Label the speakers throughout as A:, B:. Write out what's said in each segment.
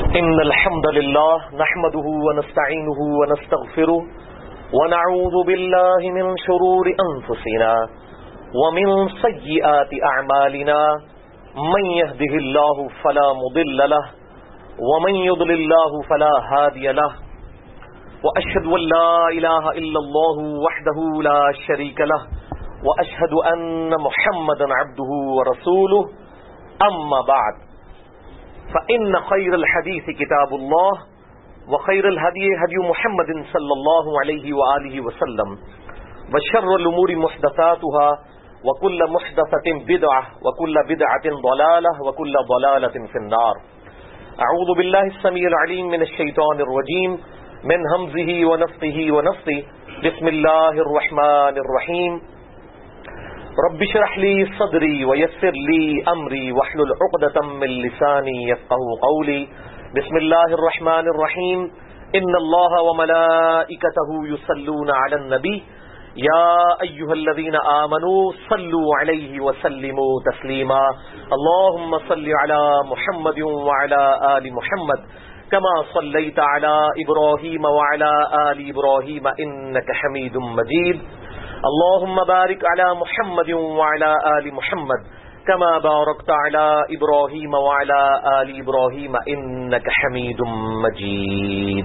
A: إن الحمد لله نحمده ونستعينه ونستغفره ونعوذ بالله من شرور أنفسنا ومن سيئات أعمالنا من يهده الله فلا مضل له ومن يضلل الله فلا هادي له وأشهد أن لا إله إلا الله وحده لا شريك له وأشهد أن محمدا عبده ورسوله أما بعد فإن خير الحديث كتاب الله وخير الهدي هدي محمد صلى الله عليه وآله وسلم وشر الأمور محدثاتها وكل محدثة بدعة وكل بدعة ضلالة وكل ضلالة في النار. أعوذ بالله السميع العليم من الشيطان الرجيم من همزه ونفثه ونفثه. بسم الله الرحمن الرحيم. رب اشرح لي صدري ويسر لي أمري واحلل عقدة من لساني يفقهوا قولي. بسم الله الرحمن الرحيم. إن الله وملائكته يصلون على النبي يا أيها الذين آمنوا صلوا عليه وسلموا تسليما. اللهم صل على محمد وعلى آل محمد كما صليت على إبراهيم وعلى آل إبراهيم إنك حميد مجيد. اللهم بارك على محمد وعلى آل محمد كما باركت على إبراهيم وعلى آل إبراهيم إنك حميد مجيد.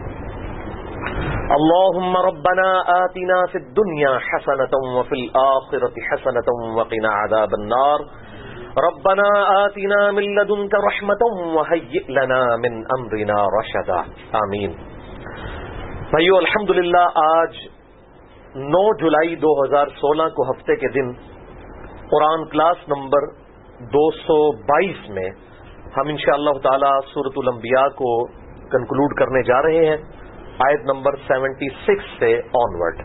A: اللهم ربنا آتنا في الدنيا حسنة وفي الآخرة حسنة وقنا عذاب النار. ربنا آتنا من لدنك رحمة وهيئ لنا من أمرنا رشدا. آمین. بھائیو، الحمدللہ آج 9 جولائی 2016 کو ہفتے کے دن قرآن کلاس نمبر 222 میں ہم انشاءاللہ تعالی سورۃ الانبیاء کو کنکلوڈ کرنے جا رہے ہیں، آیت نمبر 76 سے آنورڈ.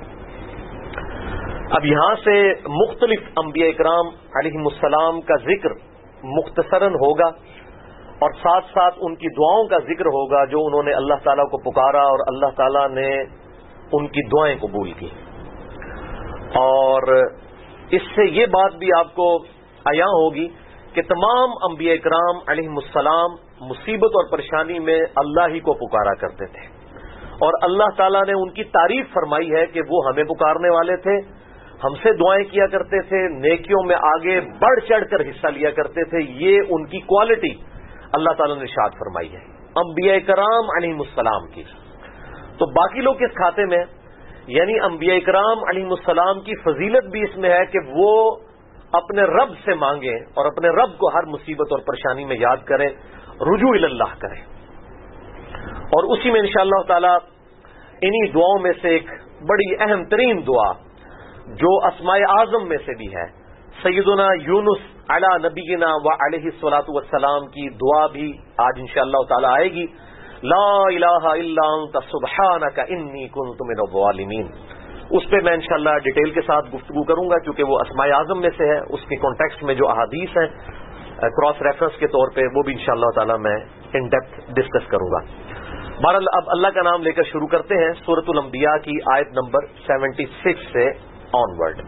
A: اب یہاں سے مختلف انبیاء اکرام علیہم السلام کا ذکر مختصراً ہوگا اور ساتھ ساتھ ان کی دعاؤں کا ذکر ہوگا جو انہوں نے اللہ تعالیٰ کو پکارا اور اللہ تعالیٰ نے ان کی دعائیں قبول کی. اور اس سے یہ بات بھی آپ کو عیاں ہوگی کہ تمام انبیاء اکرام علیہم السلام مصیبت اور پریشانی میں اللہ ہی کو پکارا کرتے تھے، اور اللہ تعالیٰ نے ان کی تعریف فرمائی ہے کہ وہ ہمیں پکارنے والے تھے، ہم سے دعائیں کیا کرتے تھے، نیکیوں میں آگے بڑھ چڑھ کر حصہ لیا کرتے تھے. یہ ان کی کوالٹی اللہ تعالیٰ نے ارشاد فرمائی ہے انبیاء کرام علیہم السلام کی. تو باقی لوگ کس کھاتے میں، یعنی انبیاء کرام علیہم السلام کی فضیلت بھی اس میں ہے کہ وہ اپنے رب سے مانگیں اور اپنے رب کو ہر مصیبت اور پریشانی میں یاد کریں، رجوع اللہ کریں. اور اسی میں انشاءاللہ تعالی انہی دعاؤں میں سے ایک بڑی اہم ترین دعا جو اسماء اعظم میں سے بھی ہے، سیدنا یونس علی نبینا و علیہ الصلاۃ والسلام کی دعا بھی آج انشاءاللہ تعالی آئے گی. لا الہ الا انت سبحانک انی کنت من الظالمین. اس پہ میں انشاءاللہ ڈیٹیل کے ساتھ گفتگو کروں گا کیونکہ وہ اسماء اعظم میں سے ہے. اس کے کانٹیکسٹ میں جو احادیث ہیں کراس ریفرنس کے طور پہ وہ بھی انشاءاللہ تعالی میں ان ڈیپتھ ڈسکس کروں گا. بہرحال اب اللہ کا نام لے کر شروع کرتے ہیں سورۃ الانبیاء کی آیت نمبر 76 سے آنورڈ.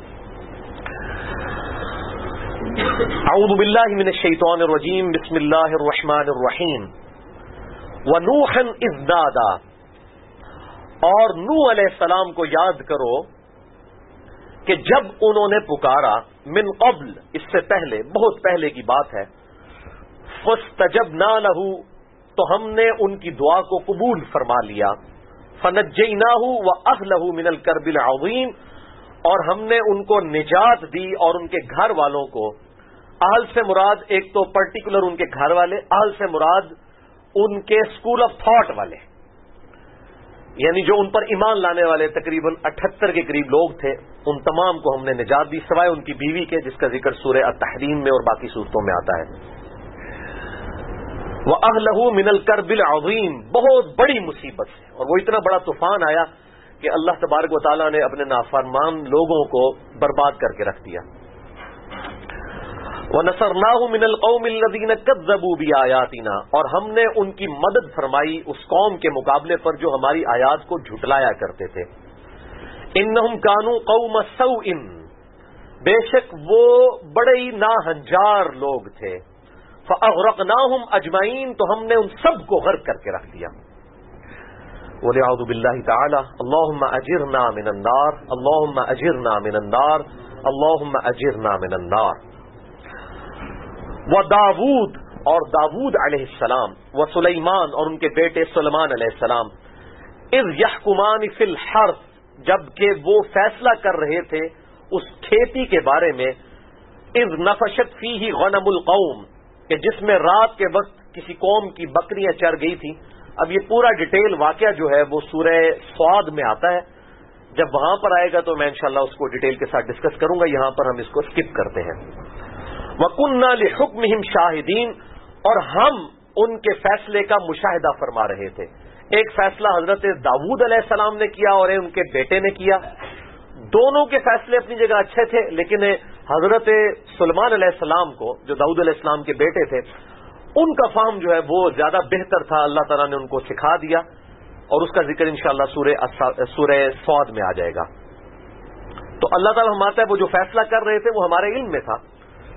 A: اعوذ باللہ من الشیطان الرجیم. بسم اللہ الرحمن الرحیم. وَنُوحًا إِذْ نَادَىٰ. اور نوح علیہ السلام کو یاد کرو کہ جب انہوں نے پکارا، من قبل اس سے پہلے، بہت پہلے کی بات ہے، فَاسْتَجَبْنَا لَهُ تو ہم نے ان کی دعا کو قبول فرما لیا، فَنَجَّيْنَاهُ وَأَهْلَهُ مِنَ الْكَرْبِ الْعَظِيمِ اور ہم نے ان کو نجات دی اور ان کے گھر والوں کو. اہل سے مراد ایک تو پرٹیکولر ان کے گھر والے، اہل سے مراد ان کے اسکول آف تھاٹ والے، یعنی جو ان پر ایمان لانے والے تقریباً 78 کے قریب لوگ تھے، ان تمام کو ہم نے نجات دی سوائے ان کی بیوی کے، جس کا ذکر سورہ التحریم میں اور باقی صورتوں میں آتا ہے. وَأَهْلَهُ مِنَ الْكَرْبِ الْعَظِيمِ بہت بڑی مصیبت سے، اور وہ اتنا بڑا طوفان آیا کہ اللہ تبارک و تعالیٰ نے اپنے نافرمان لوگوں کو برباد کر کے رکھ دیا. وَنَصَرْنَاهُ مِنَ الْقَوْمِ الَّذِينَ كَذَّبُوا بِآيَاتِنَا اور ہم نے ان کی مدد فرمائی اس قوم کے مقابلے پر جو ہماری آیات کو جھٹلایا کرتے تھے. إِنَّهُمْ كَانُوا قَوْمَ سَوْءٍ بے شک وہ بڑے ہی ناہنجار لوگ تھے. فَأَغْرَقْنَاهُمْ أَجْمَعِينَ، تو ہم نے ان سب کو غرق کر کے رکھ دیا۔ وَلِعَوْذُ بِاللَّهِ تَعَالَى اللهم أجرنا من النار اللهم أجرنا من النار اللهم أجرنا من النار۔ وداود، اور داود علیہ السلام، وسلیمان، اور ان کے بیٹے سلیمان علیہ السلام، اذ یحکمان فی الحرث، جبکہ وہ فیصلہ کر رہے تھے اس کھیتی کے بارے میں، اذ نفشت فیہ غنم القوم، کہ جس میں رات کے وقت کسی قوم کی بکریاں چر گئی تھی۔ اب یہ پورا ڈیٹیل واقعہ جو ہے وہ سورہ صاد میں آتا ہے، جب وہاں پر آئے گا تو میں انشاءاللہ اس کو ڈیٹیل کے ساتھ ڈسکس کروں گا، یہاں پر ہم اس کو اسکپ کرتے ہیں۔ وَكُنَّا لِحُكْمِهِمْ شَاهِدِينَ، اور ہم ان کے فیصلے کا مشاہدہ فرما رہے تھے۔ ایک فیصلہ حضرت داؤد علیہ السلام نے کیا اور ان کے بیٹے نے کیا، دونوں کے فیصلے اپنی جگہ اچھے تھے، لیکن حضرت سلیمان علیہ السلام کو، جو داؤد علیہ السلام کے بیٹے تھے، ان کا فہم جو ہے وہ زیادہ بہتر تھا، اللہ تعالیٰ نے ان کو سکھا دیا، اور اس کا ذکر انشاءاللہ سورہ صاد میں آ جائے گا۔ تو اللہ تعالیٰ فرماتا ہے وہ جو فیصلہ کر رہے تھے وہ ہمارے علم میں تھا۔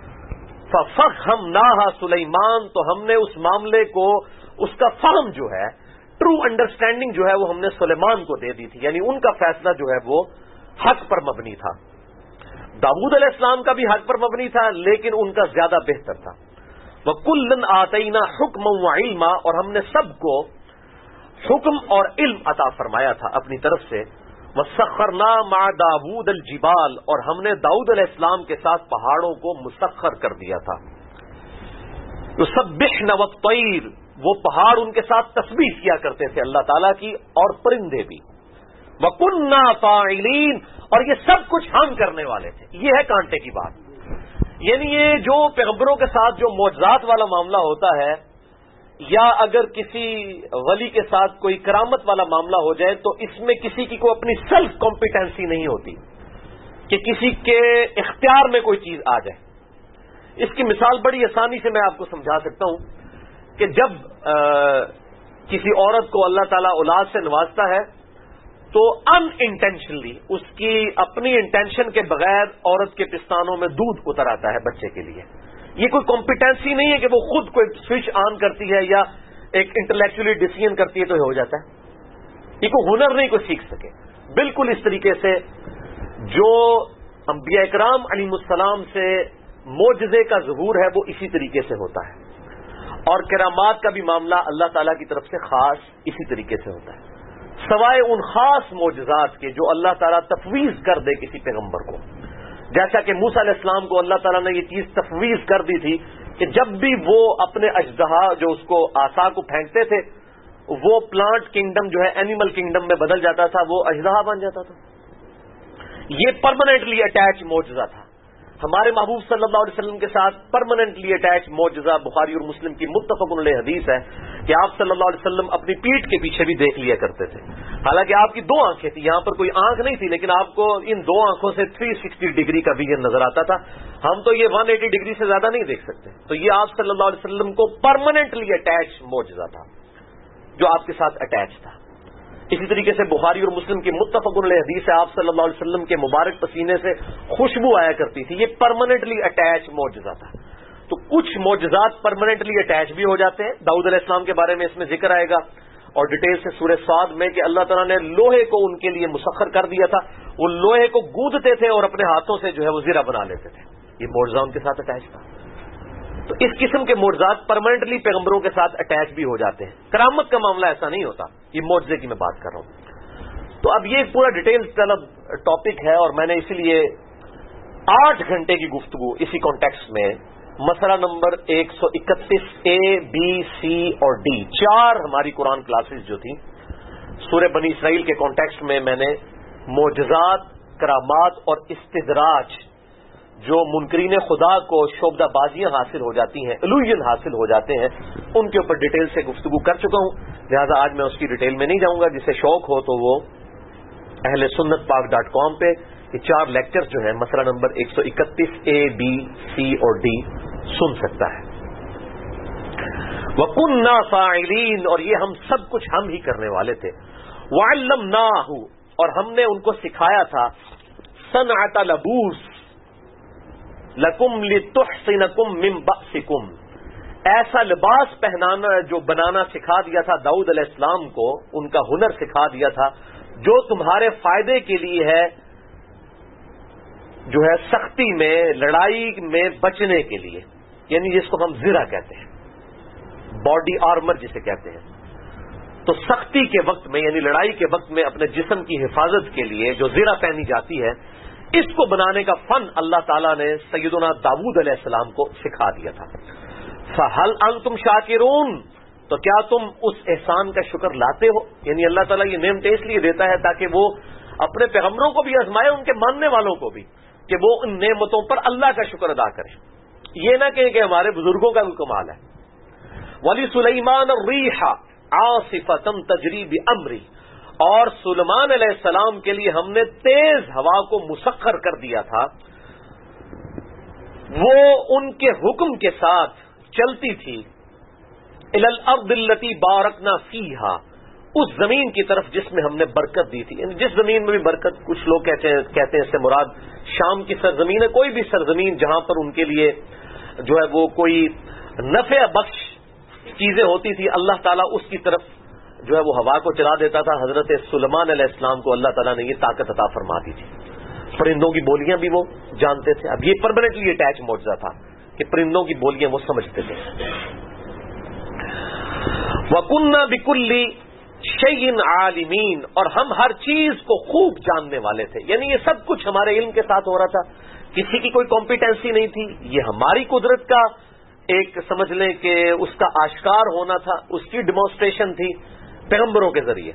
A: فَفَهَّمْنَاهَا سلیمان، تو ہم نے اس معاملے کو، اس کا فہم جو ہے، ٹرو انڈرسٹینڈنگ جو ہے وہ ہم نے سلیمان کو دے دی تھی، یعنی ان کا فیصلہ جو ہے وہ حق پر مبنی تھا۔ داؤد علیہ السلام کا بھی حق پر مبنی تھا، لیکن ان کا زیادہ بہتر تھا۔ وَكُلًّا آتَيْنَا حُكْمًا وَعِلْمًا، اور ہم نے سب کو حکم اور علم عطا فرمایا تھا اپنی طرف سے۔ وَسَخَّرْنَا مَعَ دَاوُودَ الْجِبَالَ، اور ہم نے داؤد علیہ السلام کے ساتھ پہاڑوں کو مسخر کر دیا تھا۔ يُسَبِّحْنَ وَالطَّيْرُ، وہ پہاڑ ان کے ساتھ تسبیح کیا کرتے تھے اللہ تعالیٰ کی، اور پرندے بھی۔ وَكُنَّا فَاعِلِينَ، اور یہ سب کچھ ہم کرنے والے تھے۔ یہ ہے کانٹے کی بات، یعنی یہ جو پیغمبروں کے ساتھ جو معجزات والا معاملہ ہوتا ہے، یا اگر کسی ولی کے ساتھ کوئی کرامت والا معاملہ ہو جائے، تو اس میں کسی کی کوئی اپنی سیلف کمپیٹنسی نہیں ہوتی کہ کسی کے اختیار میں کوئی چیز آ جائے۔ اس کی مثال بڑی آسانی سے میں آپ کو سمجھا سکتا ہوں کہ جب کسی عورت کو اللہ تعالیٰ اولاد سے نوازتا ہے تو ان انٹینشنلی، اس کی اپنی انٹینشن کے بغیر عورت کے پستانوں میں دودھ اتر آتا ہے بچے کے لیے۔ یہ کوئی کمپیٹنسی نہیں ہے کہ وہ خود کوئی سوئچ آن کرتی ہے یا ایک انٹلیکچولی ڈیسیژن کرتی ہے تو یہ ہو جاتا ہے۔ یہ کوئی ہنر نہیں کوئی سیکھ سکے۔ بالکل اس طریقے سے جو انبیاء اکرام علیہ السلام سے معجزے کا ظہور ہے وہ اسی طریقے سے ہوتا ہے، اور کرامات کا بھی معاملہ اللہ تعالیٰ کی طرف سے خاص اسی طریقے سے ہوتا ہے، سوائے ان خاص معجزات کے جو اللہ تعالیٰ تفویض کر دے کسی پیغمبر کو۔ جیسا کہ موسیٰ علیہ السلام کو اللہ تعالیٰ نے یہ چیز تفویض کر دی تھی کہ جب بھی وہ اپنے اژدہا جو اس کو عصا کو پھینکتے تھے، وہ پلانٹ کنگڈم جو ہے اینیمل کنگڈم میں بدل جاتا تھا، وہ اژدہا بن جاتا تھا۔ یہ پرماننٹلی اٹیچ معجزہ تھا۔ ہمارے محبوب صلی اللہ علیہ وسلم کے ساتھ پرماننٹلی اٹیچ معجزہ بخاری اور مسلم کی متفق علیہ حدیث ہے کہ آپ صلی اللہ علیہ وسلم اپنی پیٹھ کے پیچھے بھی دیکھ لیا کرتے تھے۔ حالانکہ آپ کی 2 آنکھیں تھیں، یہاں پر کوئی آنکھ نہیں تھی، لیکن آپ کو ان 2 آنکھوں سے 360 ڈگری کا ویژن نظر آتا تھا۔ ہم تو یہ 180 ڈگری سے زیادہ نہیں دیکھ سکتے۔ تو یہ آپ صلی اللہ علیہ وسلم کو پرماننٹلی اٹیچ معجزہ تھا جو آپ کے ساتھ اٹیچ تھا۔ اسی طریقے سے بخاری اور مسلم کی متفق علیہ حدیث ہے، آپ صلی اللہ علیہ وسلم کے مبارک پسینے سے خوشبو آیا کرتی تھی۔ یہ پرماننٹلی اٹیچ معجزہ تھا۔ تو کچھ معجزات پرماننٹلی اٹیچ بھی ہو جاتے ہیں، داؤد علیہ السلام کے بارے میں اس میں ذکر آئے گا، اور ڈیٹیل سے سورہ صاد میں کہ اللہ تعالیٰ نے لوہے کو ان کے لیے مسخر کر دیا تھا، وہ لوہے کو گوندتے تھے اور اپنے ہاتھوں سے جو ہے وہ زرہ بنا لیتے تھے۔ یہ معجزہ ان کے ساتھ اٹیچ تھا۔ تو اس قسم کے معجزات پرماننٹلی پیغمبروں کے ساتھ اٹیچ بھی ہو جاتے ہیں۔ کرامت کا معاملہ ایسا نہیں ہوتا، یہ معجزے کی میں بات کر رہا ہوں۔ تو اب یہ پورا ڈیٹیل طلب ٹاپک ہے، اور میں نے اسی لیے 8 گھنٹے کی گفتگو اسی کانٹیکسٹ میں مسئلہ نمبر 131 A, B, C اور D 4 ہماری قرآن کلاسز جو تھیں سورہ بنی اسرائیل کے کانٹیکسٹ میں نے معجزات، کرامات اور استدراج جو منکرین خدا کو شعبدہ بازیاں حاصل ہو جاتی ہیں، الوژن حاصل ہو جاتے ہیں، ان کے اوپر ڈیٹیل سے گفتگو کر چکا ہوں، لہذا آج میں اس کی ڈیٹیل میں نہیں جاؤں گا۔ جسے شوق ہو تو وہ اہل سنت پاک.com پہ یہ 4 لیکچر جو ہیں مسئلہ نمبر 131 A, B, C اور D سن سکتا ہے۔ وَكُنَّا فَاعِلِينَ، اور یہ ہم سب کچھ ہم ہی کرنے والے تھے۔ وَعَلَّمْنَاهُ، اور ہم نے ان کو سکھایا تھا صنعۃ لبوس لَكُمْ لِتُحْصِنَكُمْ مِنْ بَأْسِكُمْ، ایسا لباس پہنانا جو بنانا سکھا دیا تھا داؤد علیہ السلام کو، ان کا ہنر سکھا دیا تھا جو تمہارے فائدے کے لیے ہے، جو ہے سختی میں، لڑائی میں بچنے کے لیے، یعنی جس کو ہم زرہ کہتے ہیں، باڈی آرمر جسے کہتے ہیں. تو سختی کے وقت میں یعنی لڑائی کے وقت میں اپنے جسم کی حفاظت کے لیے جو زرہ پہنی جاتی ہے، اس کو بنانے کا فن اللہ تعالیٰ نے سیدنا داؤد علیہ السلام کو سکھا دیا تھا. فَهَلْ أَنْتُمْ شَاكِرُونَ، تو کیا تم اس احسان کا شکر لاتے ہو؟ یعنی اللہ تعالیٰ یہ نعمتیں اس لیے دیتا ہے تاکہ وہ اپنے پیغمبروں کو بھی آزمائے، ان کے ماننے والوں کو بھی، کہ وہ ان نعمتوں پر اللہ کا شکر ادا کریں. یہ نہ کہیں کہ ہمارے بزرگوں کا کوئی کمال ہے. وَلِسُلَيْمَانَ الرِّيحَ عَاصِفَةً تَجْرِي بِأَمْرِهِ، اور سلیمان علیہ السلام کے لیے ہم نے تیز ہوا کو مسخر کر دیا تھا، وہ ان کے حکم کے ساتھ چلتی تھی. الی الارض التي بارکنا فیہا، اس زمین کی طرف جس میں ہم نے برکت دی تھی. یعنی جس زمین میں بھی برکت، کچھ لوگ کہتے ہیں اس سے مراد شام کی سرزمین ہے، کوئی بھی سرزمین جہاں پر ان کے لیے جو ہے وہ کوئی نفع بخش چیزیں ہوتی تھی، اللہ تعالیٰ اس کی طرف جو ہے وہ ہوا کو چلا دیتا تھا. حضرت سلیمان علیہ السلام کو اللہ تعالیٰ نے یہ طاقت عطا فرما دی تھی. پرندوں کی بولیاں بھی وہ جانتے تھے. اب یہ پرماننٹلی اٹیچ معجزہ تھا کہ پرندوں کی بولیاں وہ سمجھتے تھے. وَكُنَّا بِكُلِّ شَيْءٍ عَالِمِينَ، اور ہم ہر چیز کو خوب جاننے والے تھے. یعنی یہ سب کچھ ہمارے علم کے ساتھ ہو رہا تھا، کسی کی کوئی کمپیٹنسی نہیں تھی، یہ ہماری قدرت کا ایک سمجھ لیں کہ اس کا آشکار ہونا تھا، اس کی ڈیمانسٹریشن تھی پیغمبروں کے ذریعے.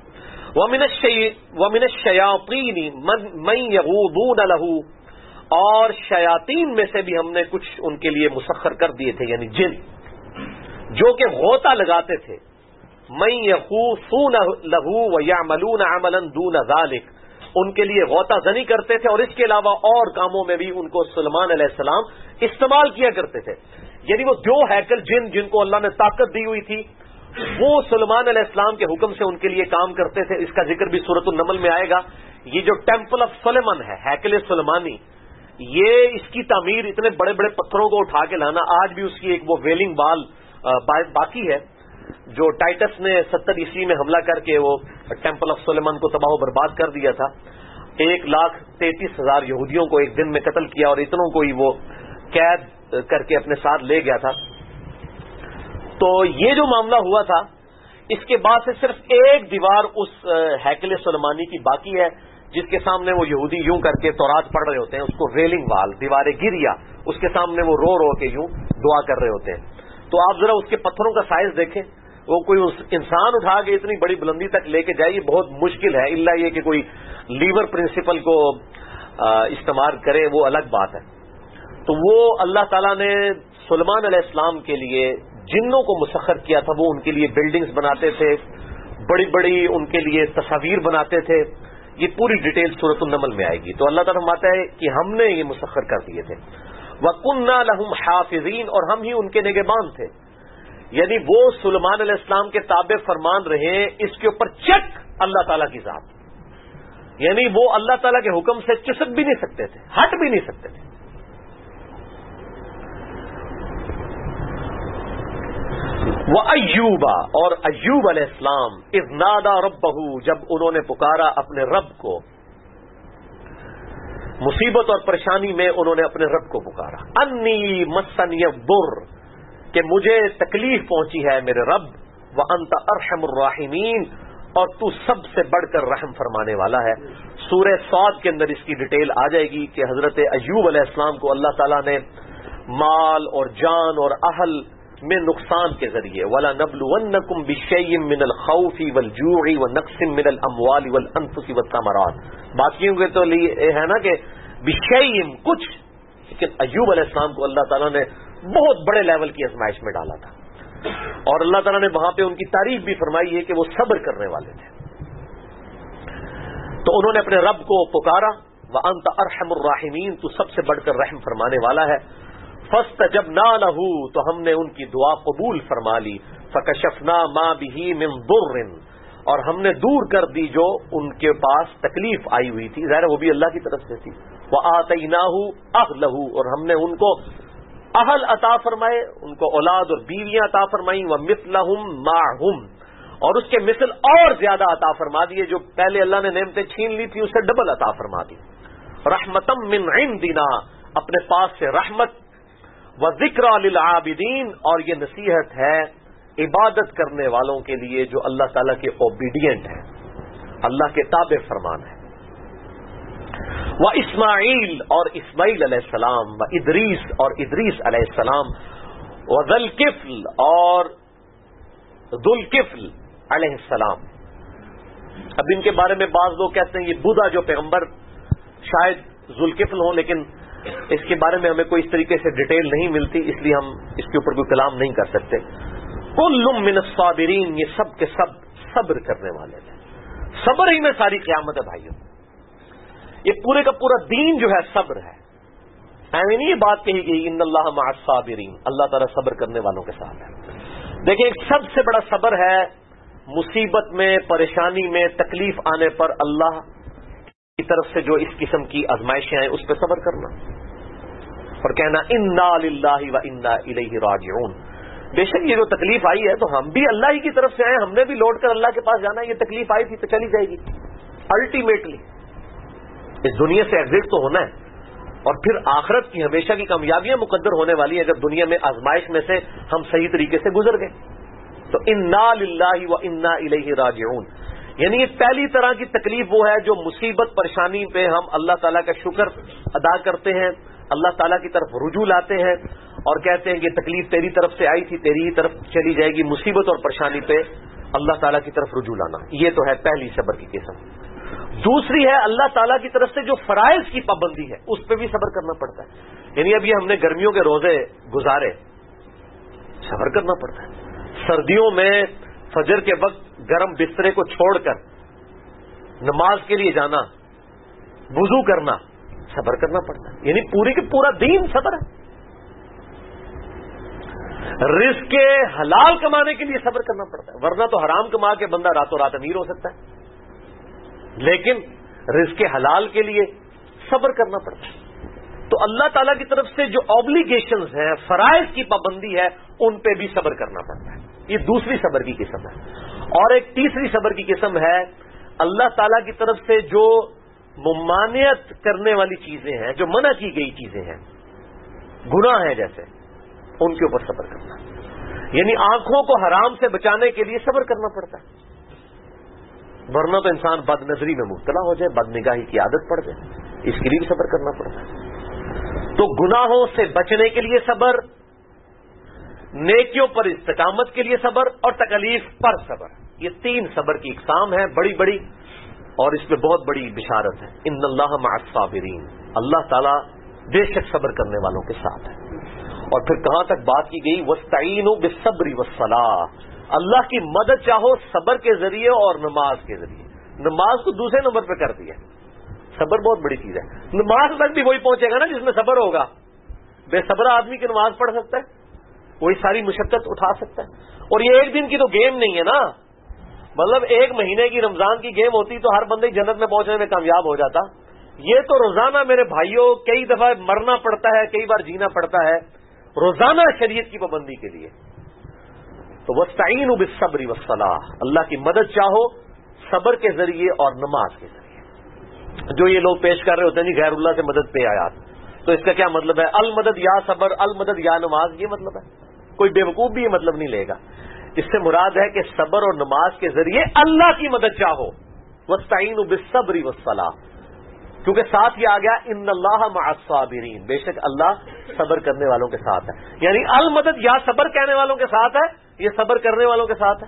A: وَمِنَ الشَّيَاطِينِ مَن يَغُوضُونَ لَهُ، اور شیاطین میں سے بھی ہم نے کچھ ان کے لیے مسخر کر دیے تھے، یعنی جن جو کہ غوطہ لگاتے تھے. مَن يَخُوصُونَ لَهُ وَيَعْمَلُونَ عَمَلًا دُونَ ذَلِكَ، ان کے لیے غوطہ زنی کرتے تھے اور اس کے علاوہ اور کاموں میں بھی ان کو سلیمان علیہ السلام استعمال کیا کرتے تھے. یعنی وہ جو ہیکل جن کو اللہ نے طاقت دی ہوئی تھی، وہ سلیمان علیہ السلام کے حکم سے ان کے لیے کام کرتے تھے. اس کا ذکر بھی سورۃ النمل میں آئے گا. یہ جو ٹیمپل آف سلیمان ہے، ہیکل سلیمانی، یہ اس کی تعمیر، اتنے بڑے بڑے پتھروں کو اٹھا کے لانا، آج بھی اس کی ایک وہ ویلنگ بال باقی ہے جو ٹائٹس نے 70 عیسوی میں حملہ کر کے وہ ٹیمپل آف سلیمان کو تباہ و برباد کر دیا تھا. 1,33,000 یہودیوں کو ایک دن میں قتل کیا اور اتنوں کو ہی وہ قید کر کے اپنے ساتھ لے گیا تھا. تو یہ جو معاملہ ہوا تھا، اس کے بعد سے صرف ایک دیوار اس ہیکل سلیمانی کی باقی ہے جس کے سامنے وہ یہودی یوں کر کے تورات پڑھ رہے ہوتے ہیں، اس کو ریلنگ وال، دیوار گریا، اس کے سامنے وہ رو کے یوں دعا کر رہے ہوتے ہیں. تو آپ ذرا اس کے پتھروں کا سائز دیکھیں، وہ کوئی انسان اٹھا کے اتنی بڑی بلندی تک لے کے جائے، یہ بہت مشکل ہے، الا یہ کہ کوئی لیور پرنسپل کو استعمال کرے، وہ الگ بات ہے. تو وہ اللہ تعالیٰ نے سلیمان علیہ السلام کے لیے جنوں کو مسخر کیا تھا. وہ ان کے لیے بلڈنگز بناتے تھے، بڑی بڑی ان کے لیے تصاویر بناتے تھے. یہ پوری ڈیٹیل سورۃ النمل میں آئے گی. تو اللہ تعالیٰ فرماتا ہے کہ ہم نے یہ مسخر کر دیے تھے. وَكُنَّا لَهُمْ حَافِظِينَ، اور ہم ہی ان کے نگہبان تھے. یعنی وہ سلیمان علیہ السلام کے تابع فرمان رہے، اس کے اوپر چیک اللہ تعالیٰ کی ذات. یعنی وہ اللہ تعالیٰ کے حکم سے چسک بھی نہیں سکتے تھے، ہٹ بھی نہیں سکتے تھے. وَأَيُّوبَ، اور ایوب علیہ السلام، اذ نادا ربہ، جب انہوں نے پکارا اپنے رب کو، مصیبت اور پریشانی میں انہوں نے اپنے رب کو پکارا. انی مسنی الضر، کہ مجھے تکلیف پہنچی ہے میرے رب. وانت ارحم الراحمین، اور تو سب سے بڑھ کر رحم فرمانے والا ہے. سورہ صاد کے اندر اس کی ڈیٹیل آ جائے گی کہ حضرت ایوب علیہ السلام کو اللہ تعالیٰ نے مال اور جان اور اہل میں نقصان کے ذریعے وَلَنَبْلُوَنَّكُمْ بِشَيْءٍ مِّنَ الْخَوْفِ وَالْجُوعِ وَنَقْصٍ مِّنَ الْأَمْوَالِ وَالْأَنفُسِ وَالثَّمَرَاتِ. باقیوں کے تو لیے ہے نا کہ بِشَيْءٍ کچھ، لیکن ایوب علیہ السلام کو اللہ تعالیٰ نے بہت بڑے لیول کی آزمائش میں ڈالا تھا. اور اللہ تعالیٰ نے وہاں پہ ان کی تعریف بھی فرمائی ہے کہ وہ صبر کرنے والے تھے. تو انہوں نے اپنے رب کو پکارا، وَأَنْتَ أَرْحَمُ الرَّاحِمِينَ، تو سب سے بڑھ کر رحم فرمانے والا ہے. فَاسْتَجَبْنَا لَهُ، تو ہم نے ان کی دعا قبول فرما لی. فَكَشَفْنَا مَا بِهِ مِنْ ضُرٍّ، اور ہم نے دور کر دی جو ان کے پاس تکلیف آئی ہوئی تھی. ظاہر وہ بھی اللہ کی طرف سے تھی. وَآتَيْنَاهُ أَهْلَهُ، اور ہم نے ان کو اہل عطا فرمائے، ان کو اولاد اور بیویاں عطا فرمائیں، ومثلہم معہم، اور اس کے مثل اور زیادہ عطا فرما دیے، جو پہلے اللہ نے نعمتیں چھین لی تھی اس سے ڈبل عطا فرما دی، رحمتم من عندنا، اپنے پاس سے رحمت، وذکریٰ للعابدین، اور یہ نصیحت ہے عبادت کرنے والوں کے لیے جو اللہ تعالیٰ کے اوبیڈینٹ ہیں، اللہ کے تابع فرمان ہے، وہ اسماعیل اور اسماعیل علیہ السلام، و ادریس اور ادریس علیہ السلام، و ذوالکفل اور ذوالکفل علیہ السلام۔ اب ان کے بارے میں بعض لوگ کہتے ہیں یہ بودا جو پیغمبر شاید ذوالکفل ہوں، لیکن اس کے بارے میں ہمیں کوئی اس طریقے سے ڈیٹیل نہیں ملتی، اس لیے ہم اس کے اوپر کوئی کلام نہیں کر سکتے۔ کل من الصابرین، یہ سب کے سب صبر کرنے والے ہیں، صبر ہی میں ساری قیامت ہے بھائیوں، یہ پورے کا پورا دین جو ہے صبر ہے۔ ایویں نہیں یہ بات کہی گئی ان اللہ مع الصابرین، اللہ تعالیٰ صبر کرنے والوں کے ساتھ ہے۔ دیکھیں ایک سب سے بڑا صبر ہے مصیبت میں، پریشانی میں، تکلیف آنے پر اللہ کی طرف سے جو اس قسم کی آزمائشیں ہیں اس پہ صبر کرنا اور کہنا انا للہ و انا الیہ راجعون، بے شک یہ جو تکلیف آئی ہے تو ہم بھی اللہ ہی کی طرف سے آئے، ہم نے بھی لوٹ کر اللہ کے پاس جانا ہے، یہ تکلیف آئی تھی تو چلی جائے گی، الٹیمیٹلی اس دنیا سے ایگزٹ تو ہونا ہے، اور پھر آخرت کی ہمیشہ کی کامیابیاں مقدر ہونے والی ہیں جب دنیا میں آزمائش میں سے ہم صحیح طریقے سے گزر گئے۔ تو انا للہ و انا الیہ راجعون، یعنی یہ پہلی طرح کی تکلیف وہ ہے جو مصیبت پریشانی پہ ہم اللہ تعالیٰ کا شکر ادا کرتے ہیں، اللہ تعالیٰ کی طرف رجوع لاتے ہیں اور کہتے ہیں کہ تکلیف تیری طرف سے آئی تھی، تیری ہی طرف چلی جائے گی، مصیبت اور پریشانی پہ اللہ تعالیٰ کی طرف رجوع لانا، یہ تو ہے پہلی صبر کی قسم۔ دوسری ہے اللہ تعالیٰ کی طرف سے جو فرائض کی پابندی ہے اس پہ بھی صبر کرنا پڑتا ہے، یعنی اب یہ ہم نے گرمیوں کے روزے گزارے، صبر کرنا پڑتا ہے، سردیوں میں فجر کے وقت گرم بسترے کو چھوڑ کر نماز کے لیے جانا، وضو کرنا، صبر کرنا پڑتا ہے، یعنی پوری کے پورا دین صبر ہے۔ رزق کے حلال کمانے کے لیے صبر کرنا پڑتا ہے، ورنہ تو حرام کما کے بندہ راتوں رات امیر ہو سکتا ہے، لیکن رزق کے حلال کے لیے صبر کرنا پڑتا ہے۔ تو اللہ تعالیٰ کی طرف سے جو آبلیگیشنز ہیں، فرائض کی پابندی ہے، ان پہ بھی صبر کرنا پڑتا ہے، یہ دوسری صبر کی قسم ہے۔ اور ایک تیسری صبر کی قسم ہے اللہ تعالیٰ کی طرف سے جو ممانعت کرنے والی چیزیں ہیں، جو منع کی گئی چیزیں ہیں، گناہ ہیں جیسے، ان کے اوپر صبر کرنا، یعنی آنکھوں کو حرام سے بچانے کے لیے صبر کرنا پڑتا ہے، ورنہ تو انسان بد نظری میں مبتلا ہو جائے، بد نگاہی کی عادت پڑ جائے، اس کے لیے بھی صبر کرنا پڑتا ہے۔ تو گناہوں سے بچنے کے لیے صبر، نیکیوں پر استقامت کے لیے صبر، اور تکلیف پر صبر، یہ تین صبر کی اقسام ہیں بڑی بڑی، اور اس میں بہت بڑی بشارت ہے، ان اللہ مع الصابرین، اللہ تعالیٰ بے شک صبر کرنے والوں کے ساتھ ہے۔ اور پھر کہاں تک بات کی گئی، وَاسْتَعِینُوا بِالصَّبْرِ وَالصَّلَاةِ، اللہ کی مدد چاہو صبر کے ذریعے اور نماز کے ذریعے، نماز کو دوسرے نمبر پہ کر دیا، صبر بہت بڑی چیز ہے، نماز تک بھی وہی پہنچے گا نا جس میں صبر ہوگا، بے صبر آدمی کی نماز پڑھ سکتا ہے، وہی ساری مشقت اٹھا سکتا ہے، اور یہ ایک دن کی تو گیم نہیں ہے نا، مطلب ایک مہینے کی رمضان کی گیم ہوتی تو ہر بندے جنت میں پہنچنے میں کامیاب ہو جاتا، یہ تو روزانہ میرے بھائیوں کئی دفعہ مرنا پڑتا ہے، کئی بار جینا پڑتا ہے روزانہ شریعت کی پابندی کے لیے۔ تو وَاسْتَعِینُوا بِالصَّبْرِ وَالصَّلَاةِ، اللہ کی مدد چاہو صبر کے ذریعے اور نماز کے ذریعے۔ جو یہ لوگ پیش کر رہے ہوتے ہیں نہیں غیر اللہ سے مدد پہ آیات، تو اس کا کیا مطلب ہے، المدد یا صبر، المدد یا نماز، یہ مطلب ہے، کوئی بیوقوف بھی یہ مطلب نہیں لے گا، اس سے مراد ہے کہ صبر اور نماز کے ذریعے اللہ کی مدد چاہو، وَاسْتَعِینُوا بِالصَّبْرِ وَالصَّلَاةِ، کیونکہ ساتھ یہ آ گیا ان اللہ مع الصابرین، بے شک اللہ صبر کرنے والوں کے ساتھ ہے، یعنی المدد یا صبر کہنے والوں کے ساتھ ہے، یہ صبر کرنے والوں کے ساتھ ہے۔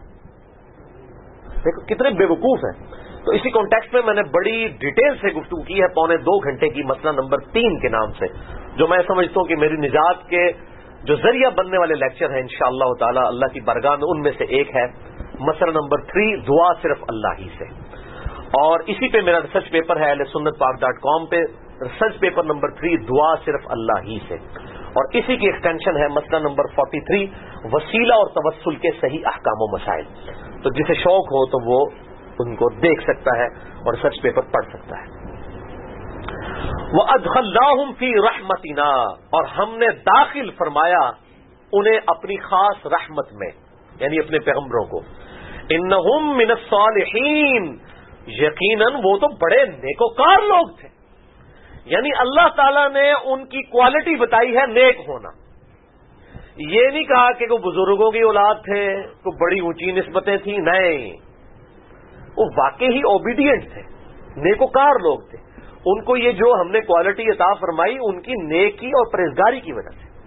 A: دیکھو کتنے بے وقوف ہیں۔ تو اسی کانٹیکسٹ میں نے بڑی ڈیٹیل سے گفتگو کی ہے، 2.25 گھنٹے کی، مسئلہ نمبر 3 کے نام سے، جو میں سمجھتا ہوں کہ میری نجات کے جو ذریعہ بننے والے لیکچر ہیں انشاءاللہ تعالی اللہ کی بارگاہ میں، ان میں سے ایک ہے مسئلہ نمبر 3، دعا صرف اللہ ہی سے، اور اسی پہ میرا ریسرچ پیپر ہے ahlsunnatpark.com پہ، ریسرچ پیپر نمبر 3، دعا صرف اللہ ہی سے، اور اسی کی ایکسٹینشن ہے مسئلہ نمبر 43، وسیلہ اور توسل کے صحیح احکام و مسائل۔ تو جسے شوق ہو تو وہ ان کو دیکھ سکتا ہے اور ریسرچ پیپر پڑھ سکتا ہے۔ وَأَدْخَلْنَاهُمْ فِي رَحْمَتِنَا، اور ہم نے داخل فرمایا انہیں اپنی خاص رحمت میں، یعنی اپنے پیغمبروں کو. انہم من الصالحین، یقیناً وہ تو بڑے نیکوکار لوگ تھے. یعنی اللہ تعالیٰ نے ان کی کوالٹی بتائی ہے نیک ہونا. یہ نہیں کہا کہ وہ بزرگوں کی اولاد تھے، کوئی بڑی اونچی نسبتیں تھیں، نہیں، وہ واقعی اوبیڈینٹ تھے، نیکوکار لوگ تھے. ان کو یہ جو ہم نے کوالٹی عطا فرمائی ان کی نیکی اور پرہیزگاری کی وجہ سے،